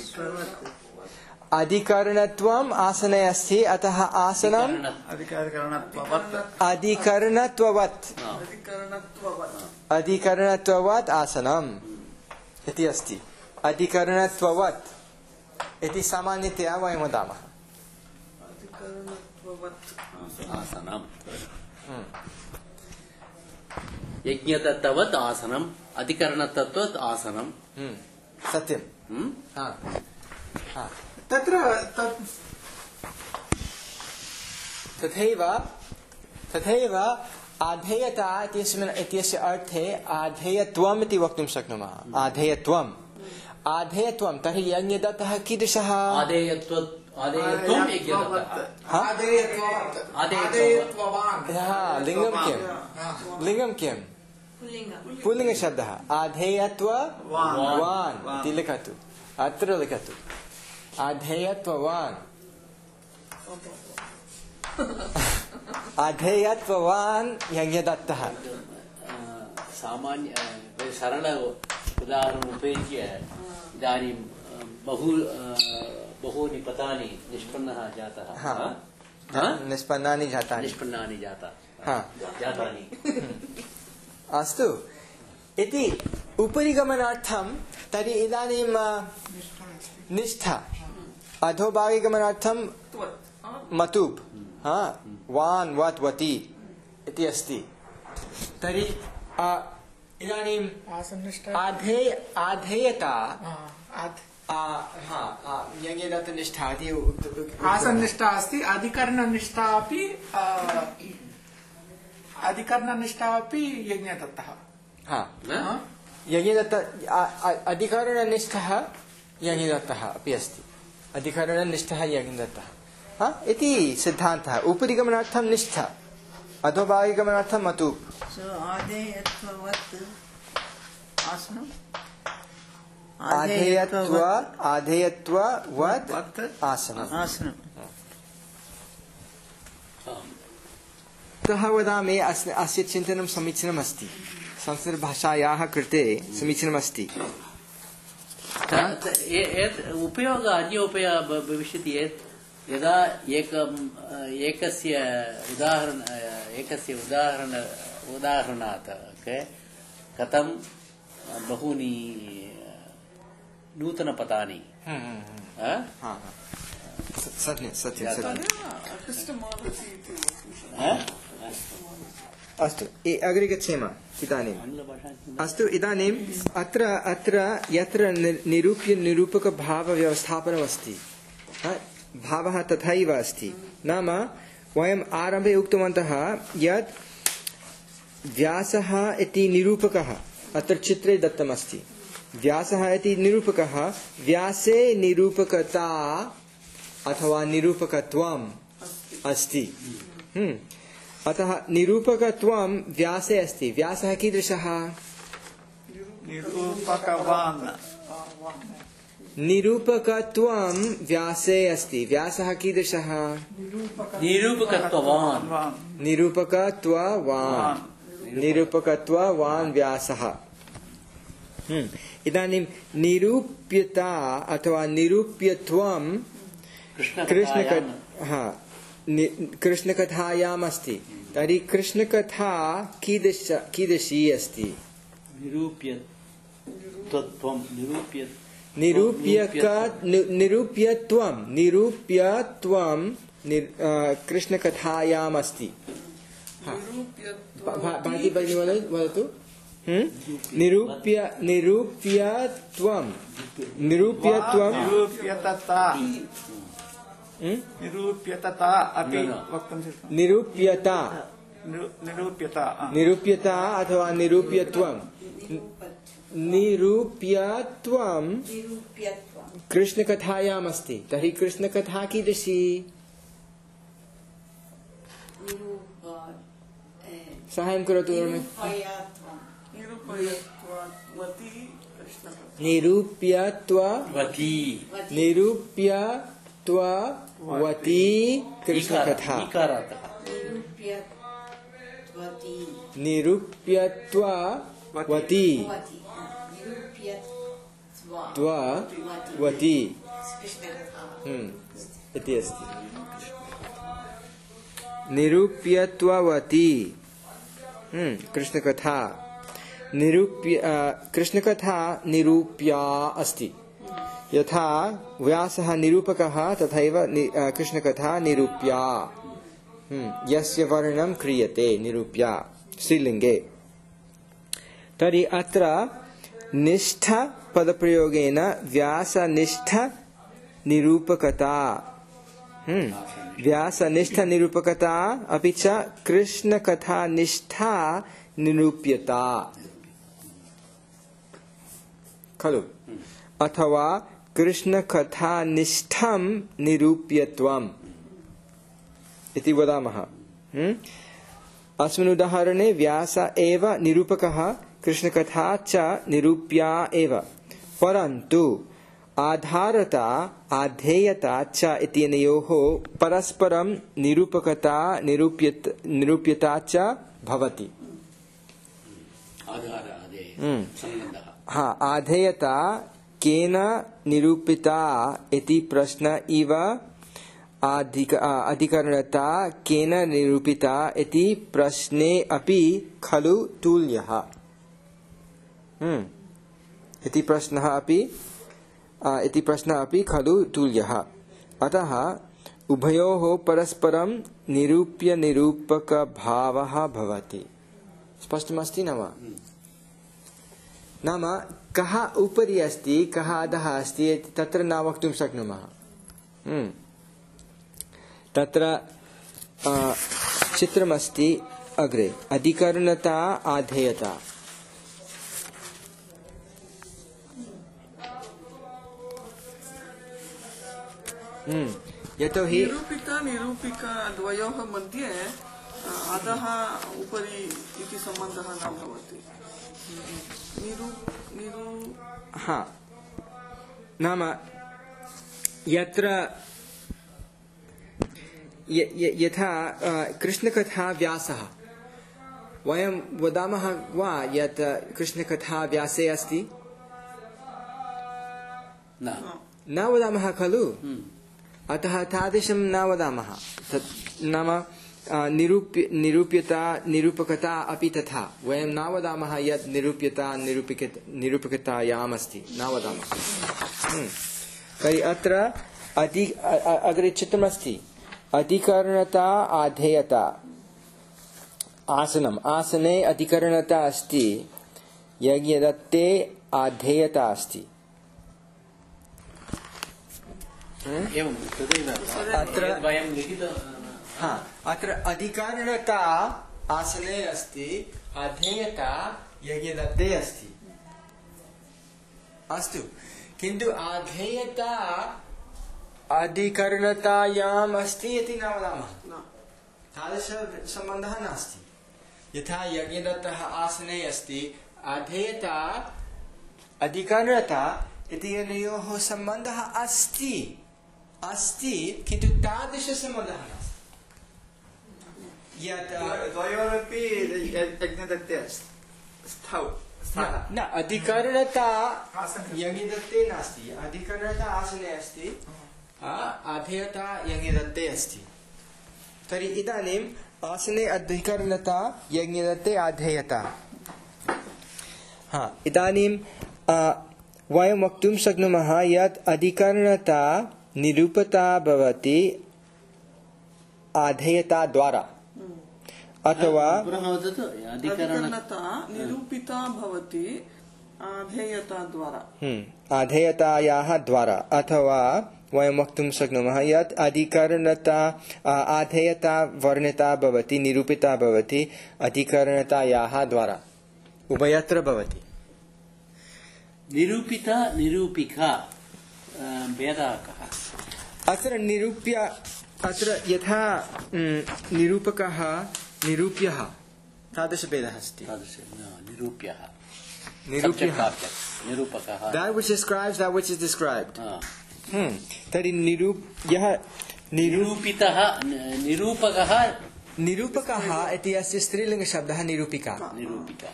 अधिकरणत्वम् आसने अस्ति अतः आसनम् अधिकरणत्ववत् अधिकरणत्ववत् अधिकरणत्ववत् अधिकरणत्ववत् आसनम् इति अस्ति अधिकरणत्ववत् इति सामान्यतया वयं वदामः अधिकरणत्ववत् आसनम् यज्ञदत्तवत् आसनम् अधिकरणतत्त्वत् आसनम् हम्म, सत्यं हम्म? हा हा तत्र तत् तथैव तथैव आधेयता इत्यस्मिन् इत्यस्य अर्थे आधेयत्वम् इति वक्तुं शक्नुमः आधेयत्वम् आधेयत्वं तर्हि यज्ञदत्तः कीदृशः आदेयत्वत् आदेयत्वं यज्ञदत्तः आदेयत्ववत् आदेयत्ववान् हा लिङ्गं किं लिङ्गं किं पुल्लिङ्गशब्दः आधेयत्ववान् इति लिखतु अत्र लिखतु आधेयत्ववान् आधेयत्ववान् यज्ञदत्तः सामान्य सरल उदाहरणम् उपयुज्य इदानीं बहु बहूनि पदानि निष्पन्नः जातः हा। हा? निष्पन्नानि जातानि निष्पन्नानि जाता हा जातानि अस्तु इति उपरि गमनार्थं तर्हि इदानीं अ, निष्ठा अधोभागे गमनार्थं मतुब् हा वान् वत् वति इति अस्ति तर्हि अ, इदानीम् आसननिष्ठा आधे आधेयता आत्- आ, हा आ, यज्ञदत्तनिष्ठा इति आसननिष्ठा अस्ति अधिकरणनिष्ठा अपि अ, अधिकरणनिष्ठा अपि यज्ञदत्तः हा न? यज्ञदत्त आ- आ- अधिकरणनिष्ठः यज्ञदत्तः अपि अस्ति अधिकरणनिष्ठः यज्ञदत्तः हा इति सिद्धान्तः उपरि गमनार्थं निष्ठा अधोभागे गमनार्थं मतु So आधेयत्ववत् आसनम् आधेयत्व आधेयत्ववत् वत् आसनम् आसनम् अतः वदामि अस्य अस्य चिन्तनं समीचीनमस्ति संस्कृतभाषायाः कृते समीचीनमस्ति त- त- ए- एत् उपयोग अन्य उपयोग भ- भविष्यति यत् यदा एकम् अ, एकस्य उदाहरण अ, एकस्य उदाहरण उदाहरणात् ओके, कथं बहूनि नूतनपदानि अ? हा हा सत्यं सत्यं सत्यं अकृष्टमानसी इति अ? अस्तु ए- अग्रे गच्छेम इदानीम् आङ्ग्लभाषा अस्तु इदानीम् अत्र अत्र यत्र नि- निरूप्य निरूपकभावव्यवस्थापनमस्ति हा, भावः तथैव अस्ति नाम वयम् आरम्भे उक्तवन्तः यत् व्यासः इति निरूपकः अत्र चित्रे दत्तमस्ति व्यासः इति निरूपकः व्यासे निरूपकता अथवा निरूपकत्वम् अस्ति हम्म। अतः निरूपकत्वं व्यासे अस्ति व्यासः कीदृशः निरूपकवान् निरूपकत्वं व्यासे अस्ति व्यासः कीदृशः निरूपकत्ववान् वान् निरूपकत्ववान् निरूपकत्ववान् व्यासः हम्म। इदानीं निरूप्यता अथवा निरूप्यत्वं कृष्णक हा कृष्णकथायाम् अस्ति। तर्हि कृष्णकथा कीदृश कीदृशी अस्ति? निरूप्य तत्त्वं निरूप्य निरूप्यक निरूप्यत्वं निरूप्यत्वं कृष्णकथायाम् अस्ति। भारती भगिनी वदतु। निरूप्य निरूप्यत्वं निरूप्यत्वं निरूप्यतता निरूप्यतता अपि वक्तुं शक्यते। निरूप्यता निरूप्यता निरूप्यता अथवा निरूप्यत्वं निरूप्यत्वं कृष्णकथायाम् अस्ति। तर्हि कृष्णकथा कीदृशी? साहाय्यं करोतु। निरूप्यत्ववती निरूप्यत्ववती कृष्णकथा निरूप्यत्ववती त्ववती इति अस्ति। निरूप्यत्ववती कृष्णकथा निरूप्य कृष्णकथा निरूप्या अस्ति। यथा व्यासः निरूपकः तथैव कृष्णकथा निरूप्या यस्य वर्णनं क्रियते निरूप्या स्त्रीलिङ्गे। तर्हि अत्र निष्ठ पदप्रयोगेन व्यासनिष्ठ निरूपकता व्यासनिष्ठ निरूपकता अपि च कृष्णकथा निष्ठा निरूप्यता खलु अथवा कृष्णकथा निष्ठं निरूप्यत्वम् इति वदामः। अस्मिन् उदाहरणे व्यास एव निरूपकः कृष्णकथा च निरूप्या एव। परन्तु आधारता आधेयता च इत्यनयोः परस्परं निरूपकता निरूप्यत निरूप्यता च भवति। हाँ आधेयता केन निरूपिता इति प्रश्न इव अधिक अधिकरणता केन निरूपिता इति प्रश्ने अपि खलु तुल्यः इति प्रश्नः अपि इति प्रश्नः अपि खलु तुल्यः। अतः उभयोः परस्परं निरूप्य निरूपक भावः भवति। स्पष्टमस्ति न वा? नाम कः उपरि अस्ति कः अधः अस्ति तत्र न वक्तुं शक्नुमः। तत्र चित्रमस्ति अग्रे अधिकरणता आधेयता। यतोहि निरूपिता निरूपिका द्वयोः मध्ये अधः उपरि इति सम्बन्धः न भवति। निरू निरू हा नाम यत्र यथा कृष्णकथा व्यासः वयं वदामः वा यत् कृष्णकथा व्यासे अस्ति? न वदामः खलु। अतः तादृशं न वदामः। तत् नाम निरूप्य निरूप्यता निरूपकता अपि तथा वयं न वदामः यत् निरूप्यता निरूपिक निरूपकतायाम् अस्ति न वदामः। तर्हि अत्र अधि अग्रे चित्रमस्ति अधिकरणता आधेयता। आसनम् आसने अधिकरणता अस्ति यज्ञदत्ते आधेयता अस्ति। एवं तदेव अत्र वयं लिखित हा अत्र अधिकरणता आसने अस्ति आधेयता यज्ञदत्ते अस्ति। अस्तु किन्तु आधेयता अधिकरणतायाम् अस्ति इति न वदामः। तादृशसम्बन्धः नास्ति। यथा यज्ञदत्तः आसने अस्ति आधेयता अधिकरणता इति अनयोः सम्बन्धः अस्ति अस्ति किन्तु तादृशसम्बन्धः नास्ति यत् द्वयोरपि यज्ञदत्ते स्थौ न अधिकरणता यङिदत्ते नास्ति, अधिकरणता आसने अस्ति, आधेयता यङिदत्ते अस्ति। तर्हि इदानीम् आसने अधिकरणता यङिदत्ते आधेयता। हा, इदानीं वयं वक्तुं शक्नुमः यत् अधिकरणता निरूपिता भवति आधेयता द्वारा अथवा अधिकरणता निरूपिता भवति आधेयता द्वारा। आधेयतायाः द्वारा अथवा वयं वक्तुं शक्नुमः यत् अधिकरणता आधेयता वर्णिता भवति निरूपिता भवति अधिकरणतायाः द्वारा, उभयत्र भवति। निरूपिता निरूपिका भेदः कः? अत्र निरूप्य अत्र यथा निरूपकः निरूप्यः तादृशभेदः अस्ति। निरूप्यः निरूपकः that which describes that which is described। तर्हि निरूप्यः निरूपितः निरूपकः निरूपकः इति अस्य स्त्रीलिङ्गशब्दः निरूपिका। निरूपिका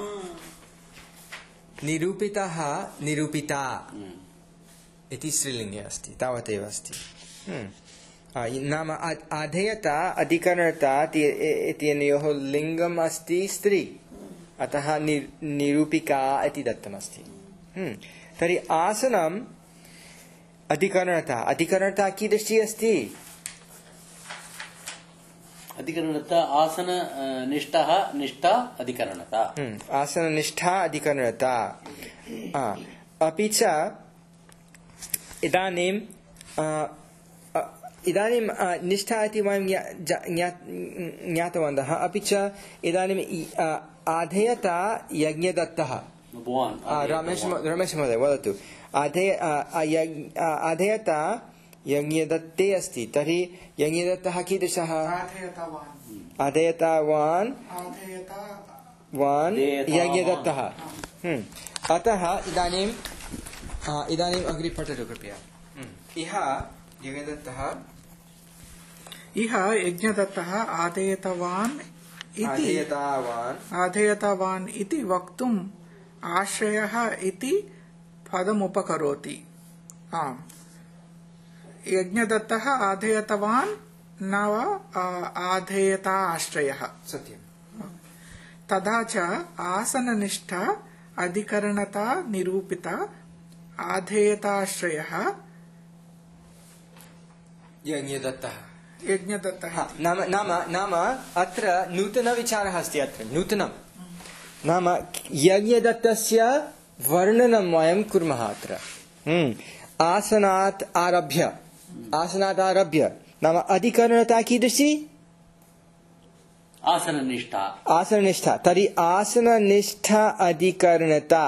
निरूपितः निरूपिता इति स्त्रीलिङ्गे अस्ति, तावदेव अस्ति। नाम आधेयता अधिकरणता इत्यनयोः लिङ्गम् अस्ति स्त्री, अतः निरूपिका इति दत्तमस्ति। तर्हि आसनम् अधिकरणता अधिकरणता कीदृशी अस्ति? अधिकरणता आसन निष्ठा निष्ठा अधिकरणता। आसननिष्ठा अधिकरणता। अपि च इदानीं इदानीं निष्ठा इति वयं ज्ञातवन्तः। अपि च इदानीम् आधेयता यज्ञदत्तः। रमेश रमेश महोदय वदतु। आधेय आधेयता यज्ञदत्ते अस्ति, तर्हि यज्ञदत्तः कीदृशः? आधेयतावान् वान् यज्ञदत्तः। अतः इदानीं इदानीम् अग्रे पठतु कृपया। इह यज्ञदत्तः इह यज्ञदत्तः आधेयतवान् इति आधेयतवान् इति वक्तुम् आश्रयः इति पदमुपकरोति। आम्, यज्ञदत्तः आधेयतवान् न वा आधेयता आश्रयः। सत्यम्। तथा च आसननिष्ठा अधिकरणता निरूपिता आधेयताश्रयः यज्ञदत्तः यज्ञदत्तः। नाम नाम नाम अत्र नूतनविचारः अस्ति। अत्र नूतनं नाम यज्ञदत्तस्य वर्णनं वयं कुर्मः। अत्र आसनात् आरभ्य आसनात् आरभ्य नाम अधिकरणता कीदृशी? आसननिष्ठा आसननिष्ठा। तर्हि आसननिष्ठा अधिकरणता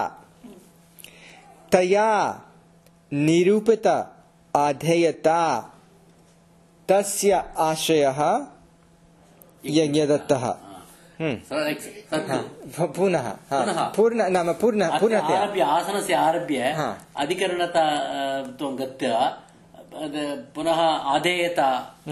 तया निरूपित आधेयता तस्य आश्रयः यज्ञदत्तः। पुनः पूर्ण नाम पूर्ण पूर्णतया आसनस्य आरभ्य अधिकरणता गत्वा पुनः आधेयता।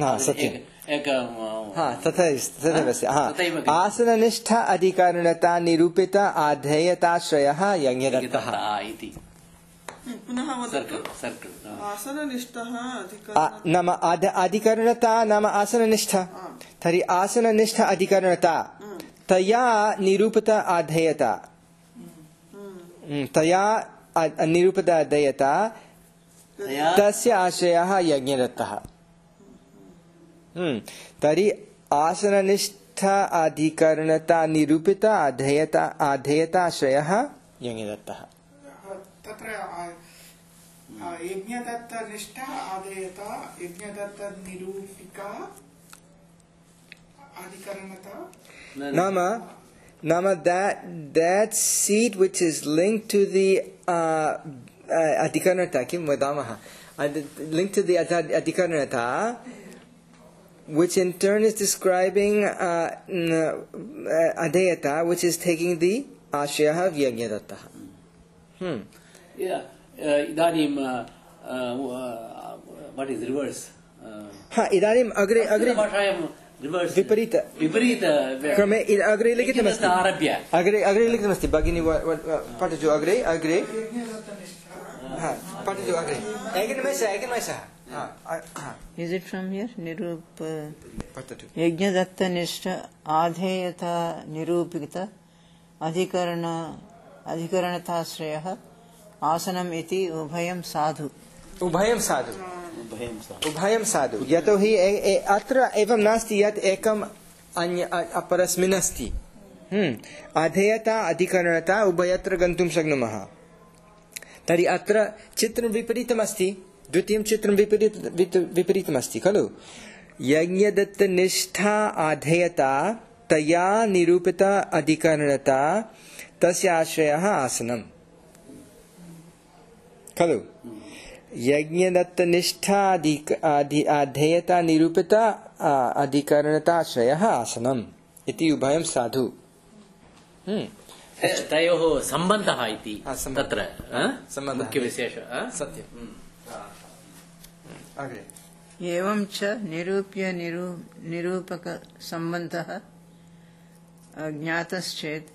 तथैव आसननिष्ठा अधिकरणता निरूपित आधेयताश्रयः यज्ञदत्तः इति। पुनः आसननिष्ठः नाम अधिकरणता नाम आसननिष्ठा। तर्हि आसननिष्ठा अधिकरणता तया निरूपित आधेयता तया निरूपित आधेयता तस्य आश्रयः यज्ञदत्तः। तर्हि आसननिष्ठा अधिकरणता निरूपित आधेयता आधेयताश्रयः यज्ञदत्तः। तत्र यज्ञदत्तनिष्ठा आधेयता यज्ञदत्तनिरूपिका अधिकरणता। Nama, nama that that seat which is linked to the uh, uh, adhikaranata, kim vadamaha, linked to the adhikaranata, which in turn is describing uh, uh, adheyata, which is taking the ashraya of yajnadatta. Hmm. Yeah. Idanim, uh, uh, what is reverse? Ha, idanim agre agre. Reverse विपरीत विपरीत क्रमे इ- अग्रे लिखितमस्ति आरभ्य अग्रे अग्रे लिखितमस्ति भगिनी व- व- पठतु अग्रे अग्रे हा पठतु अग्रे एकनिमेषः एकनिमेषः हा हा Is it from here? Nirup पठतु Yajnadatta Nishta Adheyata Nirupita Adhikarana Adhikaranataashrayah Asanam iti Ubhayam Sadhu. उभयं साधु उभयं साधु उभयं साधु यतोहि ए- ए- अत्र एवं नास्ति यत् एकम् अन्य अ- अपरस्मिन् अस्ति हम्म अधेयता अधिकरणता उभयत्र गन्तुं शक्नुमः तर्हि अत्र चित्रं विपरीतमस्ति द्वितीयं चित्रं विपरीत वित- विपरीतमस्ति खलु यज्ञदत्तनिष्ठा अधेयता तया निरूपिता अधिकरणता तस्य आश्रयः आसनम् खलु यज्ञदत्तनिष्ठा अधिक आधि- अधेयता निरूपिता आ, अधिकरणताश्रयः आसनम् इति उभयं साधु हम्म तयोः सम्बन्धः इति हा, सम्बन्धः। तत्र हा? सम्बन्धः। मुख्यविशेषः हा? सत्यम् अग्रे एवं च निरूप्य निरू निरूपक संबंधः ज्ञातश्चेत्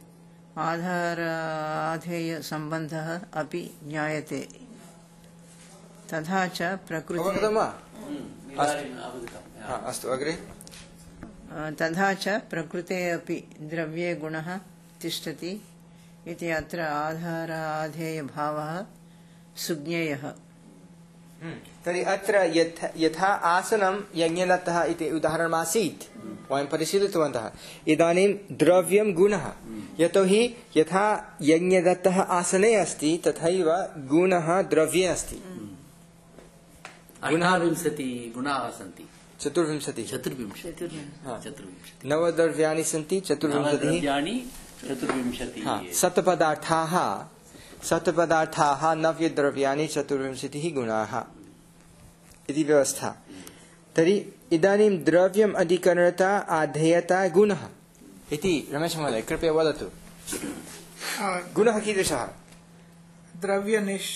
आधाराधेय संबंधः अपि ज्ञायते तथा च प्रकृति अवगतं वा इदानीम् अवगतम्। हा, अस्तु अग्रे तथा च प्रकृते अपि द्रव्ये गुणः तिष्ठति इति अत्र आधाराधेयभावः सुज्ञेयः तर्हि अत्र यथ- यथा आसनं यज्ञदत्तः इति उदाहरणमासीत् वयं परिशीलितवन्तः इदानीं द्रव्यं गुणः यतोहि यथा यज्ञदत्तः आसने अस्ति तथैव गुणः द्रव्ये अस्ति अष्टाविंशति गुणाः सन्ति चतुर्विंशतिः चतुर्विंशति हा। चतुर्विंशति नवद्रव्याणि सन्ति चतुर्विंशतिः नवद्रव्याणि चतुर्विंशतिः हा, सप्तपदार्थाः सप्तपदार्थाः नव्यद्रव्याणि चतुर्विंशतिः गुणाः इति व्यवस्था तर्हि इदानीं द्रव्यम् अधिकरणता आधेयता गुणः इति रमेशमहोदय कृपया वदतु गुणः कीदृशः द्रव्यनिष्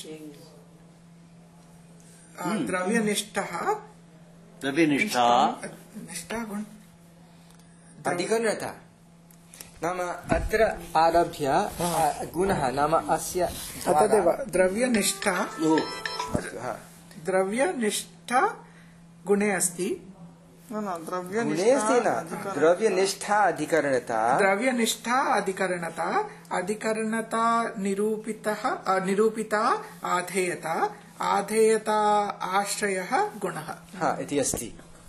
द्रव्यनिष्ठः द्रव्यनिष्ठा निष्ठा गुण अधिकरणता नाम अत्र आरभ्य आ, गुणः नाम अस्य तदेव द्रव्यनिष्ठा ओ, अस्तु, हा। द्रव्यनिष्ठा गुणे अस्ति न न गुणे अस्ति न द्रव्यनिष्ठा अधिकरणता द्रव्यनिष्ठा अधिकरणता अधिकरणता निरूपितः अ, निरूपिता आधेयता आधेयता आश्रयः गुणः हा इति अस्ति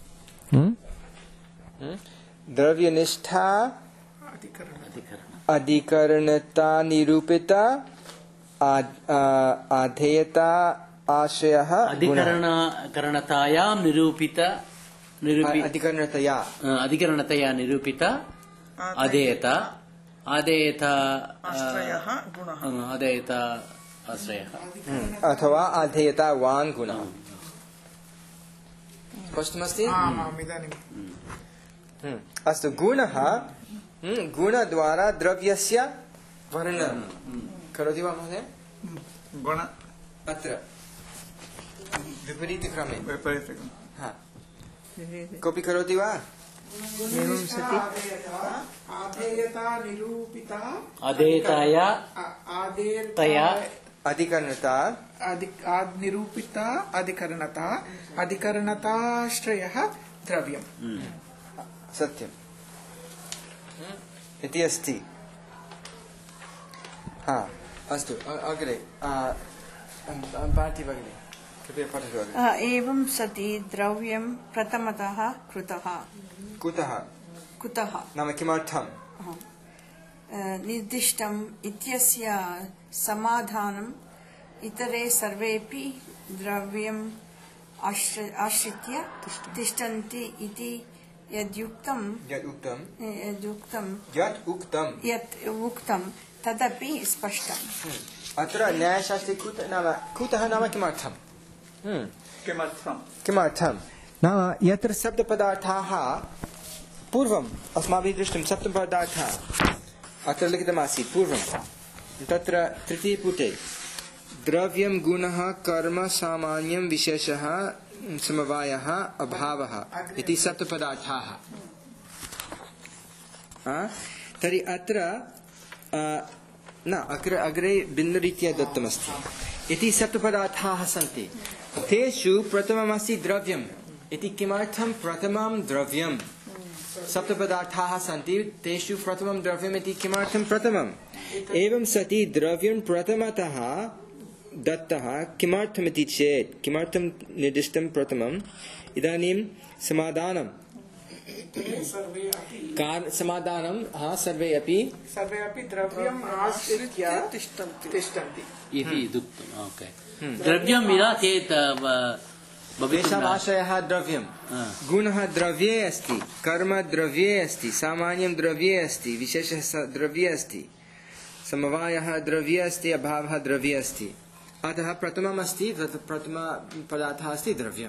द्रव्यनिष्ठा अधिकरण अधिकरण अधिकरणता निरूपिता आ- आ- आधेयता आश्रयः गुणः। अधिकरणकरणतायां निरूपित निरूपि अधिकरणतया अधिकरणतया निरूपित अधेयत अधेयत आश्रयः गुणः अधेयत आश्रयः अथवा आधेयतावान् गुणः स्पष्टमस्ति आम् आम् इदानीं हम्म, अस्तु गुणः हम्म, गुणद्वारा द्रव्यस्य वर्णनं करोति वा महोदय गुण अत्र विपरीतक्रमे वैपरीत्यं हा कोऽपि करोति वा एवं सति आधेयता निरूपिता अधेयताया आ- आधेयता तया अधिकरणता अधिक आद् निरूपिता अधिकरणता अधिकरणताश्रयः द्रव्यम् सत्यम् इति अस्ति हा अस्तु अ- अग्रे आ, अ- भारती भगिनी कृपया पठतु अग्रे एवं सति द्रव्यं प्रथमतः कृतः कुतः कुतः नाम किमर्थम् अ, निर्दिष्टम् इत्यस्य समाधानम् इतरे सर्वेपि द्रव्यम् आश्र- आश्रित्य तिष्ठन्ति इति यद्युक्तं यत् उक्तं यद्युक्तं यत् उक्तं यत् उक्तं तदपि स्पष्टम् अत्र न्यायशास्त्रे कुत नाम कुतः नाम किमर्थम् हम्म, किमर्थं किमर्थं नाम यत्र सप्तपदार्थाः पूर्वम् अस्माभिः दृष्टं सप्तपदार्थाः अत्र लिखितमासीत् पूर्वं तत्र तृतीयपुटे द्रव्यं गुणः कर्म सामान्यं विशेषः समवायः अभावः इति सप्तपदार्थाः तर्हि अत्र न अग्रे अग्रे भिन्नरीत्या दत्तमस्ति इति सप्तपदार्थाः सन्ति तेषु प्रथममस्ति द्रव्यम् इति किमर्थं प्रथमं द्रव्यं सप्तपदार्थाः सन्ति तेषु प्रथमं द्रव्यम् इति किमर्थं प्रथमम् एवं सति द्रव्यं प्रथमतः दत्तः किमर्थमिति चेत् किमर्थं निर्दिष्टं प्रथमम् इदानीं समाधानं समाधानं हा सर्वे अपि सर्वे अपि द्रव्यम् आश्रित्य तिष्ठन्ति इति उक्तम् ओके द्रव्यं विना चेत् तेषाम् आशयः द्रव्यं गुणः द्रव्ये अस्ति कर्म द्रव्ये अस्ति सामान्यं द्रव्ये अस्ति विशेषः द्रव्ये अस्ति समवायः द्रव्ये अस्ति अभावः द्रव्ये अस्ति अतः प्रथमम् अस्ति प्रथमपदार्थः अस्ति द्रव्यं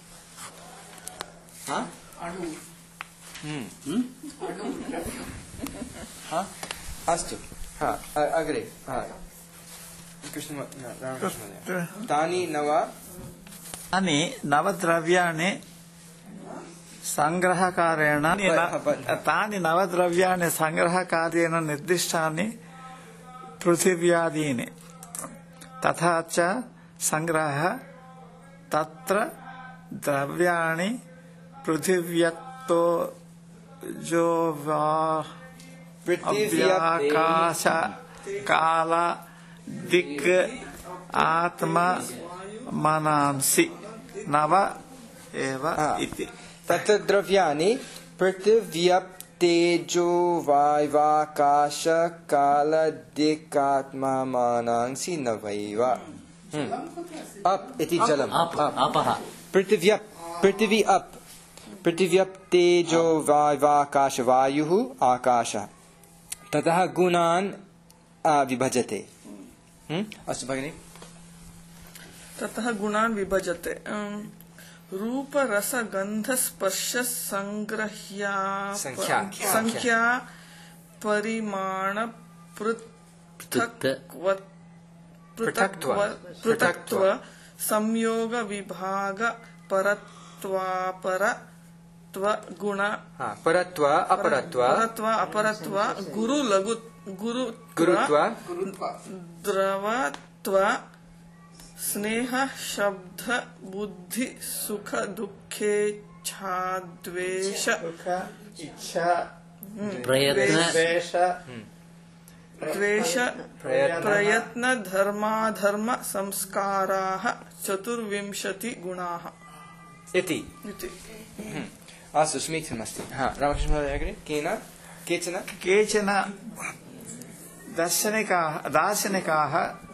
अस्तु अग्रे तानि नव तानि नवद्रव्याणि संग्रहकारेण तानि नवद्रव्याणि संग्रहकार्येण निर्दिष्टानि पृथिव्यादीनि तथा च संग्रहः तत्र द्रव्याणि पृथिव्यक्तो जो व्याकाश काल दिक् आत्मा मनांसि नव एव इति तत्र द्रव्याणि पृथिव्यप् तेजो वायवाकाश काल दिक् आत्मा मनांसि नवैव अप् इति जलम् अपः पृथिव्यप् पृथिवी अप् पृथिव्यप् तेजो वायवाकाश वायुः आकाशः ततः गुणान् विभजते अस्तु भगिनि ततः गुणान् विभजते रूप रस गंध स्पर्श संग्रह्या संख्या परिमाण पृथक्त्व पृथक्त्व संयोग विभाग परत्वापरत्व गुण परत्व अपरत्व परत्व अपरत्व गुरु लघु गुरुत्व द्रवत्व स्नेह शब्द बुद्धि सुख दुःखेच्छाद्वेष इच्छा प्रयत्न द्वेष प्रयत्न धर्माधर्म संस्काराः चतुर्विंशति गुणाः इति अस्तु समीचीनमस्ति रामकृष्ण महोदय अग्रे केन केचन केचन दार्शनिकाः दार्शनिकाः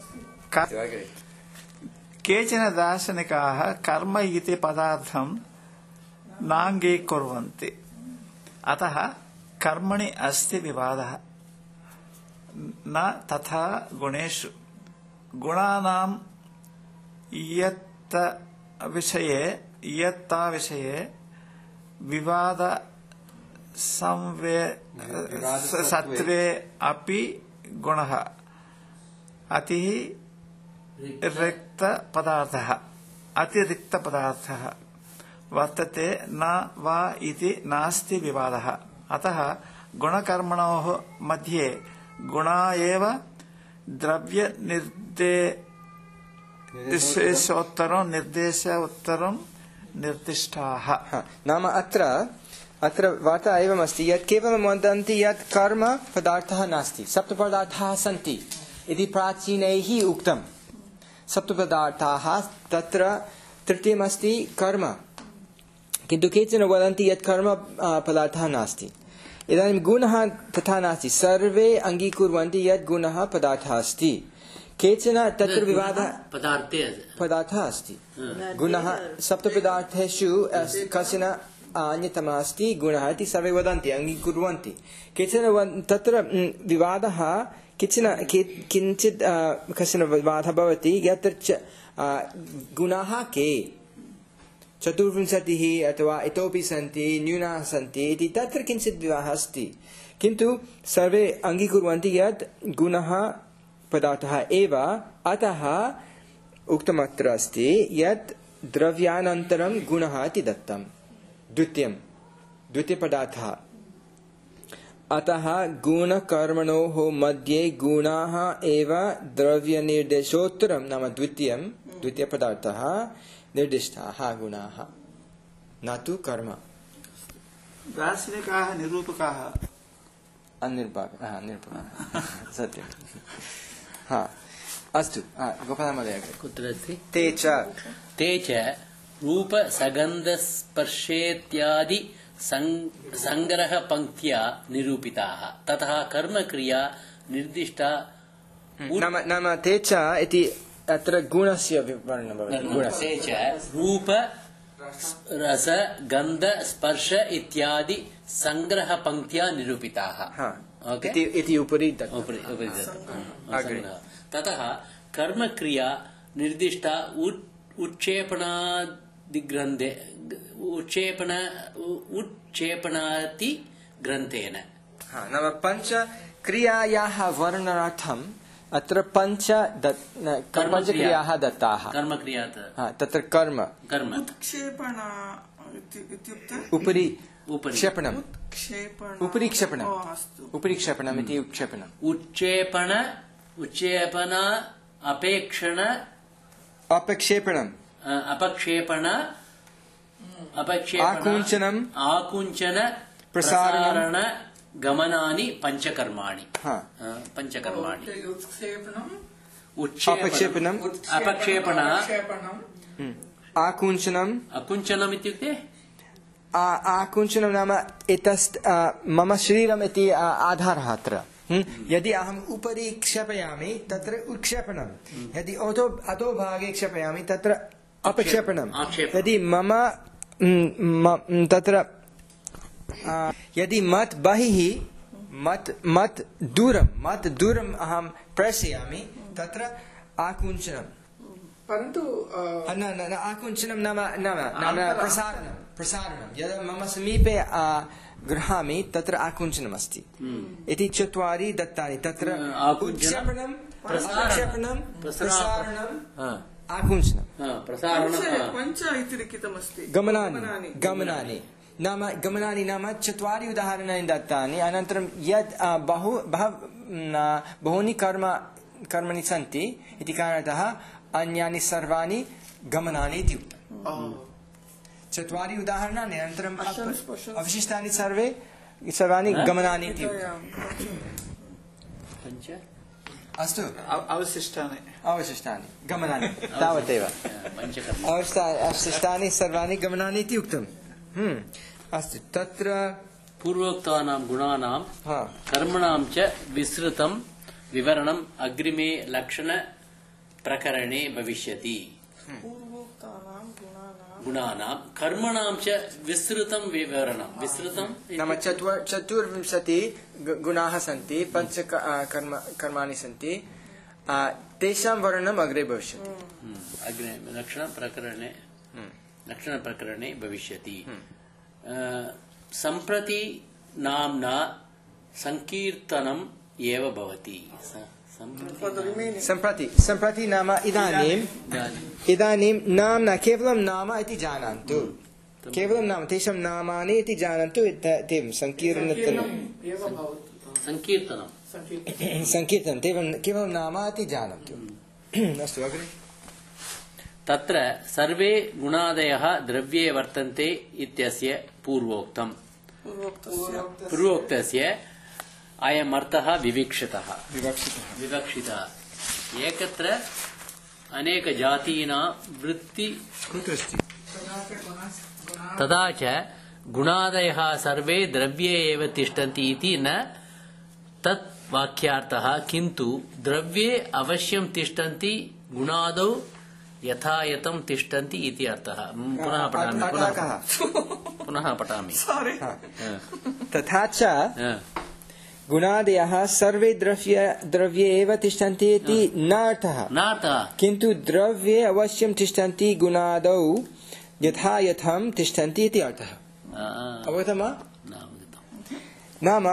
केचन दार्शनिकाः कर्म इति पदार्थं नाङ्गीकुर्वन्ति अतः कर्मणि अस्ति विवादः न तथा गुणेषु गुणानां यत् विषये यत्ता विषये विवाद संवे सत्वे अपि गुणः अतिः रिक्त पदार्थः अतिरिक्त पदार्थः वर्तते न वा इति नास्ति विवादः अतः गुणकर्मणोः मध्ये गुणा एव द्रव्य निर्देशोत्तरं निर्देश उत्तरं निर्दिष्टाः नाम अत्र अत्र वार्ता एवमस्ति यत् केवलं वदन्ति यत् कर्म पदार्थः नास्ति सप्तपदार्थाः सन्ति इति प्राचीनैः उक्तम् सप्तपदार्थाः तत्र तृतीयमस्ति कर्म किन्तु केचन वदन्ति यत् कर्म पदार्थः नास्ति इदानीं गुणः तथा नास्ति सर्वे अङ्गीकुर्वन्ति यत् गुणः पदार्थः अस्ति केचन तत्र विवादः पदार्थे पदार्थः अस्ति गुणः सप्तपदार्थेषु कश्चन अन्यतमः अस्ति गुणः इति सर्वे वदन्ति अङ्गीकुर्वन्ति केचन तत्र विवादः किञ्चन किञ्चित् कश्चन विवादः भवति यत्र गुणाः के चतुर्विंशतिः अथवा इतोपि सन्ति न्यूनाः सन्ति इति तत्र किञ्चित् विवादः अस्ति किन्तु सर्वे अङ्गीकुर्वन्ति यत् गुणः पदार्थः एव अतः उक्तमत्र अस्ति यत् द्रव्यानन्तरं गुणः इति दत्तं द्वितीयं द्वितीयपदार्थः अतः गुणकर्मणोः मध्ये गुणाः एव द्रव्यनिर्देशोत्तरं नाम द्वितीयं द्वितीयपदार्थः निर्दिष्टाः गुणाः न तु कर्म। दार्शनिकाः निरूपकाः अनिर्पाकः निरूपकाः सत्यं। हा अस्तु गोपालमहोदय कुत्र अस्ति? ते च ते च रूप सगन्ध स्पर्शेत्यादि संग्रह पंक्त्या निरूपिताः ततः कर्म क्रिया निर्दिष्टा। नाम नाम ते च इति अत्र गुणस्य विवरणं भवति। ते च रूप रस गंध स्पर्श इत्यादि संग्रह पंक्त्या निरूपिताः। ओके इति उपरि उपरि ततः कर्म क्रिया निर्दिष्टा उत्क्षेपणादिग्रन्थे उत्क्षेपण उत्क्षेपणाति ग्रन्थेन। नाम पञ्च क्रियायाः वर्णनार्थम् अत्र पञ्च कर्मक्रियाः दत्ताः। कर्मक्रिया तत्र कर्म कर्म उत्क्षेपण इत्युक्ते उपरि उपरि क्षेपणम् उत्क्षेपण उपरि क्षेपणम् उपरि क्षेपणम् इति उत्क्षेपणम् उत्क्षेपण उत्क्षेपण अपेक्षण अपक्षेपणम् अपक्षेपण अपक्षेपण आकुञ्चनम् आकुञ्चन प्रसारण गमनानि पंचकर्माणि। पंचकर्माणि अपक्षेपणम् अपक्षेपण आकुञ्चनम् अकुञ्चनम् इत्युक्ते आकुञ्चनं नाम एतस् मम शरीरम् इति आधारः अत्र। यदि अहम् उपरि क्षेपयामि तत्र उत्क्षेपणं, यदि अधो अधोभागे क्षेपयामि तत्र अपक्षेपणं। यदि मम तत्र यदि मत् बहिः मत् मत् दूरं मत् दूरम् अहं प्रेषयामि तत्र आकुञ्चनं। परन्तु न न आकुञ्चनं नाम नाम नाम प्रसारणं प्रसारणं यदा मम समीपे गृहामि तत्र आकुञ्चनम् अस्ति इति चत्वारि दत्तानि। तत्र उत्क्षेपणम् अपक्षेपणं प्रसारणम् आकुञ्चनं पञ्च इति लिखितमस्ति। गमनानि गमनानि नाम गमनानि नाम चत्वारि उदाहरणानि दत्तानि। अनन्तरं यत् बहु बहूनि कर्म कर्माणि सन्ति इति कारणतः अन्यानि सर्वाणि गमनानि इति उक्तम्। चत्वारि उदाहरणानि अनन्तरम् अवशिष्टानि सर्वे सर्वाणि गमनानि इति अस्तु। अवशिष्टानि अवशिष्टानि गमनानि तावदेव अवशिष्टानि सर्वाणि गमनानि इति उक्तम्। अस्तु तत्र पूर्वोक्तानां गुणानां कर्मणां च विस्तृतं विवरणम् अग्रिमे लक्षण प्रकरणे भविष्यति। गुणानां कर्मणां च विस्तृतं विवरणं विस्तृतं नाम चतुर्विंशति गुणाः सन्ति, पञ्च कर्म कर्माणि सन्ति, तेषां वर्णनम् अग्रे भविष्यति। अग्रे लक्षणप्रकरणे लक्षणप्रकरणे भविष्यति। सम्प्रति नाम्ना संकीर्तनम् एव भवति। सम्प्रति सम्प्रति नाम इदानीम् इदानीं नाम्ना केवलं नाम इति जानन्तु, केवलं नाम तेषां नामानि इति जानन्तु। संकीर्तनं संकीर्तनं संकीर्तनं केवलं नाम इति जानन्तु। अस्तु अग्रे। तत्र सर्वे गुणादयः द्रव्ये वर्तन्ते इत्यस्य पूर्वोक्तम्। पूर्वोक्तस्य अयमर्थः विवक्षितः विवक्षितः एकत्र अनेकजातीनां वृत्ति तथा च गुणादयः सर्वे द्रव्ये एव तिष्ठन्ति इति न तत् वाक्यार्थः, किन्तु द्रव्ये अवश्यं तिष्ठन्ति गुणादौ यथायथं तिष्ठन्ति इति अर्थः। पुनः पठामि पुनः पठामि तथा च गुणादयः सर्वे द्रव्य द्रव्ये एव तिष्ठन्ति इति न अर्थः, किन्तु द्रव्ये अवश्यं तिष्ठन्ति गुणादौ यथा यथं तिष्ठन्ति इति अर्थः। अवगतं वा? नाम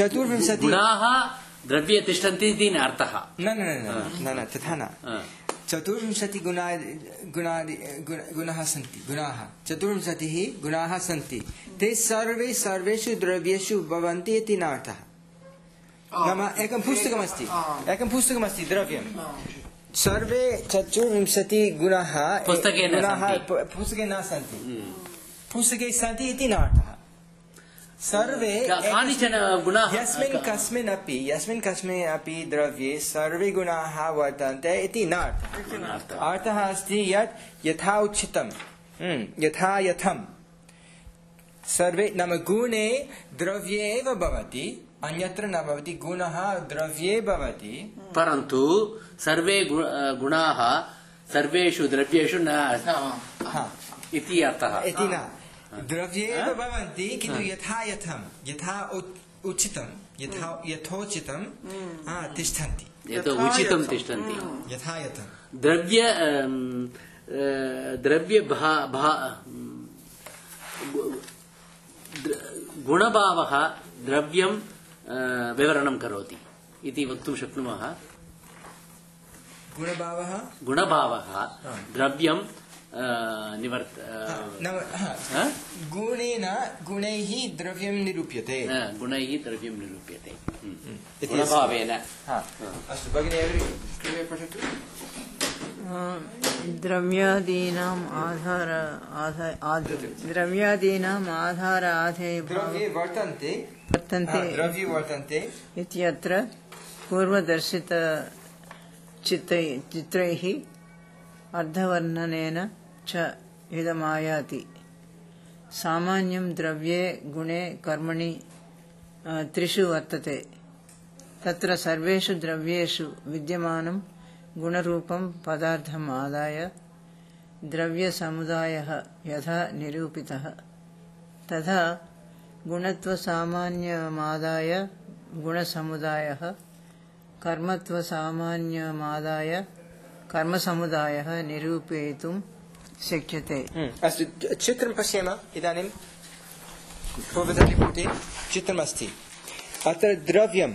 चतुर्विंशति गुणाः द्रव्ये तिष्ठन्ति इति अर्थः। न न न न तथा न। चतुर्विंशति गुणा गुणादि गुणाः सन्ति गुणाः चतुर्विंशतिः गुणाः सन्ति ते सर्वे सर्वेषु द्रव्येषु भवन्ति इति नार्थः नाम एकं पुस्तकमस्ति एकं पुस्तकमस्ति द्रव्यं सर्वे चतुर्विंशति गुणाः पुस्तके न गुणाः सन्ति। पुस्तके न सन्ति पुस्तके सन्ति इति नार्थः सर्वे कानिचन गुणाः यस्मिन् कस्मिन् अपि यस्मिन् कस्मिन् अपि द्रव्ये सर्वे गुणाः वर्तन्ते इति नार्थः अर्थः अस्ति यत् यथा उचितं यथा यथं सर्वे नाम गुणे द्रव्ये एव भवति अन्यत्र न भवति गुणः द्रव्ये भवति परन्तु सर्वे गुणाः सर्वेषु द्रव्येषु न इति अर्थः इति न द्रव्ये एव भवन्ति किन्तु यथा यथं यथा उचितं यथा यथोचितं तिष्ठन्ति यथा उचितं तिष्ठन्ति यथा यथं द्रव्य द्रव्य गुणभावः द्रव्यं विवरणं करोति इति वक्तुं शक्नुमः गुणभावः गुणभावः द्रव्यं निवर्त गुणेन गुणैः द्रव्यं निरूप्यते गुणैः द्रव्यं निरूप्यते गुणभावेन अस्तु भगिनी कृपया पठतु द्रव्यादीनाम् आधार द्रव्यादीनाम् आधार आधेय द्रव्ये वर्तन्ते वर्तन्ते द्रव्ये वर्तन्ते इत्यत्र पूर्वदर्शित चित्रैः अर्धवर्णनेन च इदमायाति सामान्यं द्रव्ये गुणे कर्मणि त्रिषु वर्तते तत्र सर्वेषु द्रव्येषु विद्यमानं गुणरूपं पदार्थम् आदाय द्रव्यसमुदायः यथा निरूपितः तथा गुणत्वसामान्यमादाय गुणसमुदायः कर्मत्वसामान्यमादाय कर्मसमुदायः निरूपयितुं शक्यते। अस्तु चित्रं पश्येम इदानीं पूर्वतलीपुटे चित्रमस्ति अत्र द्रव्यं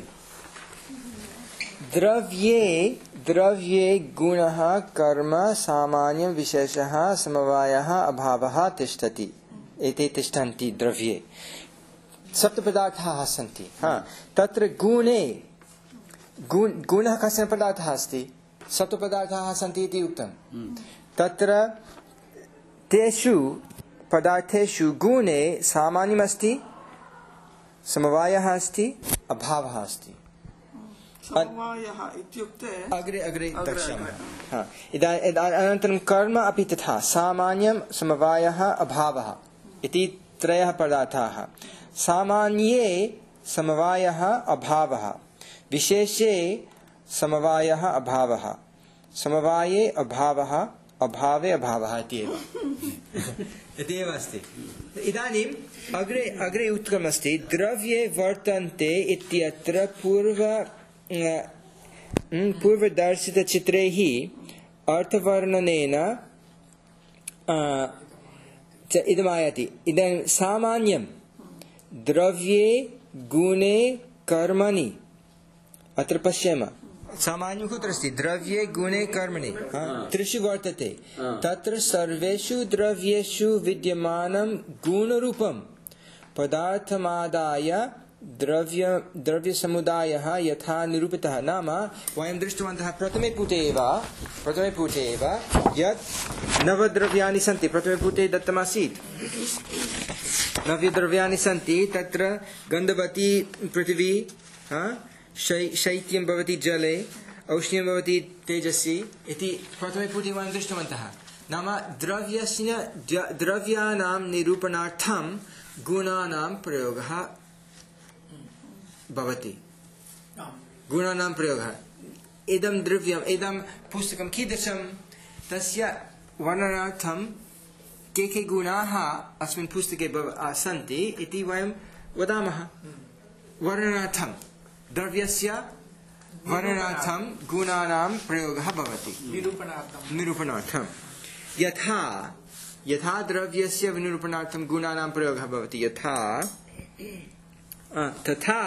द्रव्ये द्रव्ये गुणः कर्म सामान्यं विशेषः समवायः अभावः तिष्ठति एते तिष्ठन्ति द्रव्ये सप्तपदार्थाः सन्ति तत्र गुणे गुणः कश्चन पदार्थः अस्ति सप्तपदार्थाः सन्ति इति उक्तं तत्र तेषु पदार्थेषु गुणे सामान्यमस्ति समवायः अस्ति अभावः अस्ति समवायः इत्युक्ते अग्रे अग्रे द्रक्ष्यामः अनन्तरं कर्म अपि तथा सामान्यं समवायः अभावः इति त्रयः पदार्थाः सामान्ये समवायः अभावः विशेषे समवायः अभावः समवाये अभावः अभावे अभावः इत्येव इत्येव अस्ति इदानीम् अग्रे अग्रे उक्तमस्ति द्रव्ये वर्तन्ते इत्यत्र पूर्व पूर्वदर्शितचित्रैः अर्थवर्णनेन इदमायाति इदानीं सामान्यं द्रव्ये गुणे कर्मणि अत्र पश्येम सामान्यं कुत्र अस्ति द्रव्ये गुणे कर्मणि त्रिषु वर्तते तत्र सर्वेषु द्रव्येषु विद्यमानं गुणरूपं पदार्थमादाय द्रव्य द्रव्यसमुदायः यथा निरूपितः नाम वयं दृष्टवन्तः प्रथमे पुटे एव प्रथमे पुटे एव यत् नवद्रव्याणि सन्ति प्रथमे पुटे दत्तमासीत् नवद्रव्याणि सन्ति तत्र गन्धवती पृथिवी शैत्यं भवति जले औष्ण्यं भवति तेजसि इति प्रथमे पुटे वयं दृष्टवन्तः नाम द्रव्यस्य द्रव्याणां निरूपणार्थं गुणानां प्रयोगः भवति गुणानां प्रयोगः इदं द्रव्यम् इदं पुस्तकं कीदृशं तस्य वर्णनार्थं के के गुणाः अस्मिन् पुस्तके सन्ति इति वयं वदामः वर्णनार्थं द्रव्यस्य वर्णनार्थं गुणानां प्रयोगः भवति निरूपणार्थं निरूपणार्थं यथा यथा द्रव्यस्य निरूपणार्थं गुणानां प्रयोगः भवति यथा तथा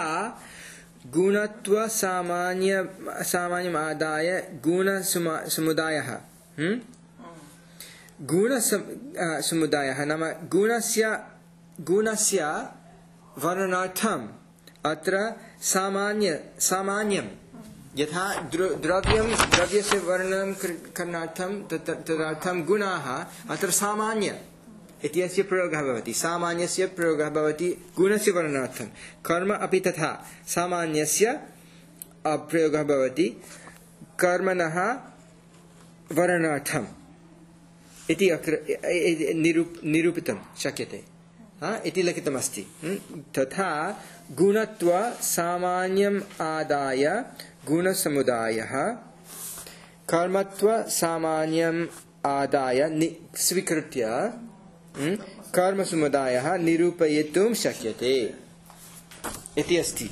गुणत्व सामान्य सामान्यमादाय गुणसमुदायः गुणसमुदायः नाम गुणस्य गुणस्य वर्णनार्थम् अत्र सामान्य सामान्यं यथा द्रव्यं द्रव्यस्य वर्णनं करणार्थं तदर्थं गुणाः अत्र सामान्य इत्यस्य प्रयोगः भवति सामान्यस्य प्रयोगः भवति गुणस्य वर्णनार्थं कर्म अपि तथा सामान्यस्य प्रयोगः भवति कर्मणः वर्णनार्थम् इति निरूपितं शक्यते इति लिखितमस्ति तथा गुणत्व सामान्यम् आदाय गुणसमुदायः कर्मत्व सामान्यम् आदाय स्वीकृत्य कर्मसमुदायः निरूपयितुं शक्यते इति अस्ति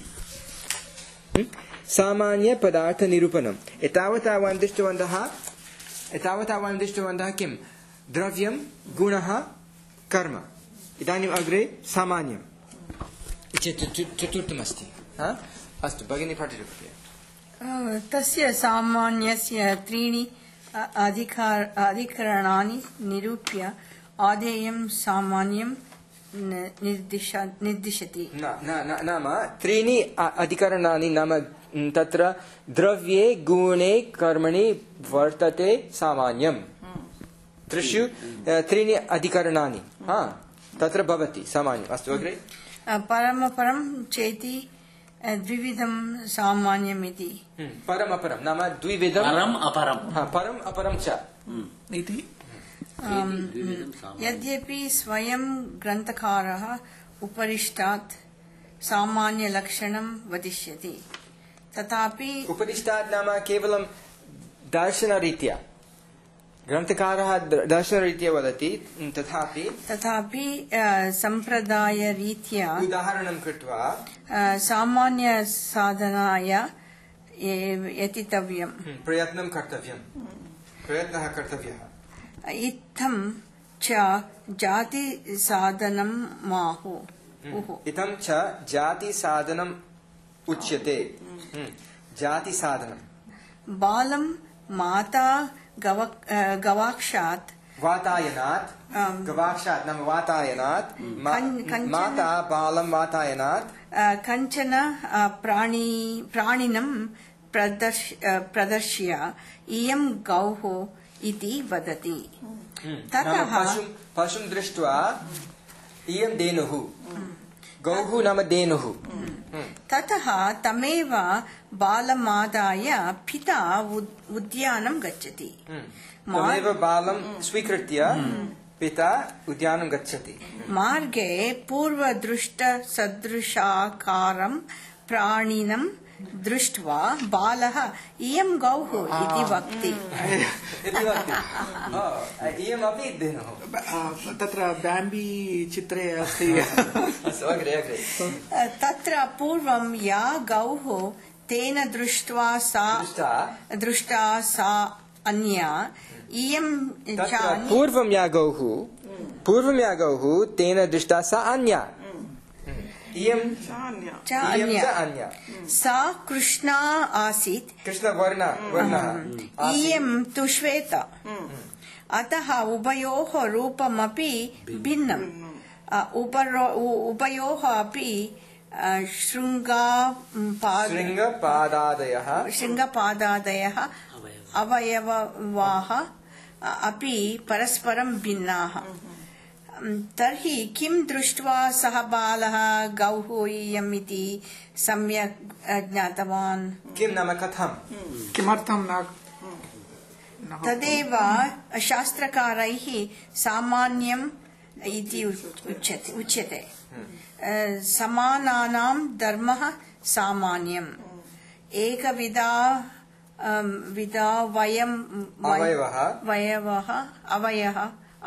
सामान्य पदार्थ निरूपणम् एतावता वयं दृष्टवन्तः एतावता वयं दृष्टवन्तः किं द्रव्यं गुणः कर्म इदानीम् अग्रे सामान्यं चतुर्थमस्ति अस्तु भगिनी पठतु तस्य सामान्यस्य त्रीणि अधिकार अधिकरणानि निरूप्य आदेयं सामान्यं निर्दिशति नाम त्रीणि अधिकरणानि नाम तत्र द्रव्ये गुणे कर्मणि वर्तते सामान्यं त्रिषु त्रीणि अधिकरणानि तत्र भवति सामान्यम् अस्तु अग्रे परमपरं चेति द्विविधं सामान्यमिति परमपरं नाम द्विविधं परम् अपरं परम् अपरं च इति यद्यपि स्वयं ग्रन्थकारः उपरिष्टात् सामान्यलक्षणं वदिष्यति तथापि उपरिष्टात् नाम केवलं दर्शनरीत्या ग्रन्थकारः दर्शनरीत्या वदति तथापि तथापि सम्प्रदायरीत्या उदाहरणं कृत्वा सामान्यसाधनाय यतितव्यं प्रयत्नं कर्तव्यं प्रयत्नः कर्तव्यः इत्थं च जातिसाधनं माहुः इत्थं च जातिसाधनम् उच्यते जातिसाधनं बालं माता गव गवाक्षात् वातायनात् गवाक्षात् नाम वातायनात् माता बालं वातायनात् कञ्चन प्राणी प्राणिनं प्रदर्श प्रदर्श्य इयं गौः इति वदति ततः पशुं दृष्ट्वा इयं धेनुः गौः नाम धेनुः ततः तमेव बालमादाय पिता उद्यानं गच्छति तमेव बालं स्वीकृत्य पिता उद्यानं गच्छति मार्गे पूर्वदृष्टसदृशाकारं प्राणिनं दृष्ट्वा बालः इयं गौः इति वक्ति इयमपि धेनुः तत्र बाम्बी चित्रे अस्ति तत्र पूर्वं या गौः तेन दृष्ट्वा सा दृष्टा सा अन्या इयं पूर्वं या गौः पूर्वं या गौः तेन दृष्टा सा अन्या इयं च अन्या सा कृष्णा आसीत् कृष्णवर्ण वर्णः इयं तु श्वेता अतः उभयोः रूपमपि भिन्नम् उभयोः अपि शृङ्गपादादयः शृङ्गपादादयः अवयवाः अपि परस्परं भिन्नाः तर्हि किं दृष्ट्वा सः बालः गौः इयम् इति सम्यक् ज्ञातवान् किं नाम कथं किमर्थं न तदेव शास्त्रकारैः सामान्यम् इति उच्यते उच्यते समानानां धर्मः सामान्यम् एकविधा विधा वयं वयवः अवयः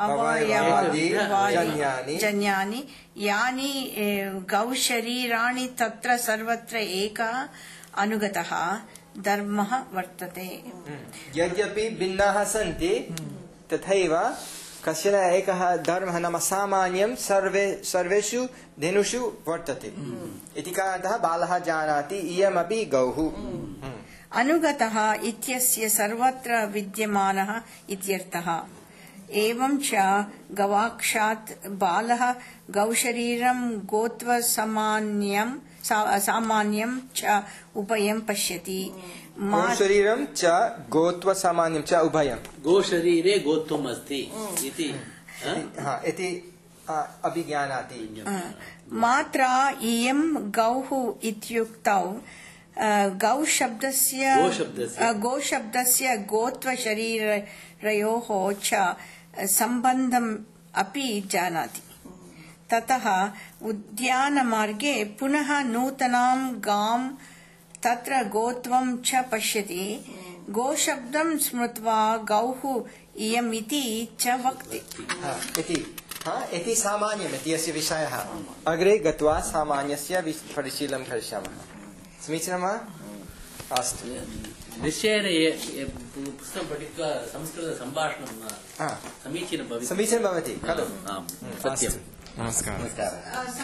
अवयवजन्यानि यानि गौशरीराणि तत्र सर्वत्र एकः अनुगतः धर्मः वर्तते यद्यपि भिन्नाः सन्ति तथैव कश्चन एकः धर्मः नाम सामान्यं सर्वे सर्वेषु धेनुषु वर्तते इति कारणतः बालः जानाति इयमपि गौः अनुगतः इत्यस्य सर्वत्र विद्यमानः इत्यर्थः। एवं च गवाक्षात् बालः गौशरीरं गोत्वसामान्यं सामान्यं च उभयं पश्यति। शरीरं च गोत्वसामान्यं च उभयं। गोशरीरे गोत्वम् अस्ति इति इति अभिज्ञानाति। मात्रा इयं गौः इत्युक्तौ गौशब्दस्य गोशब्दस्य गोत्वशरीरयोः च सम्बन्धम् अपि जानाति। ततः उद्यानमार्गे पुनः नूतनां गां तत्र गोत्वं च पश्यति। गोशब्दं स्मृत्वा गौः इयम् इति च वक्ति। इति सामान्यम् इति अस्य विषयः। अग्रे गत्वा सामान्यस्य परिशीलनं करिष्यामः। समीचीनं वा? अस्तु। निश्चयेन पुस्तकं पठित्वा संस्कृतसम्भाषणं समीचीनं भवति। समीचीनं भवति खलु? सत्यं। नमस्कारः।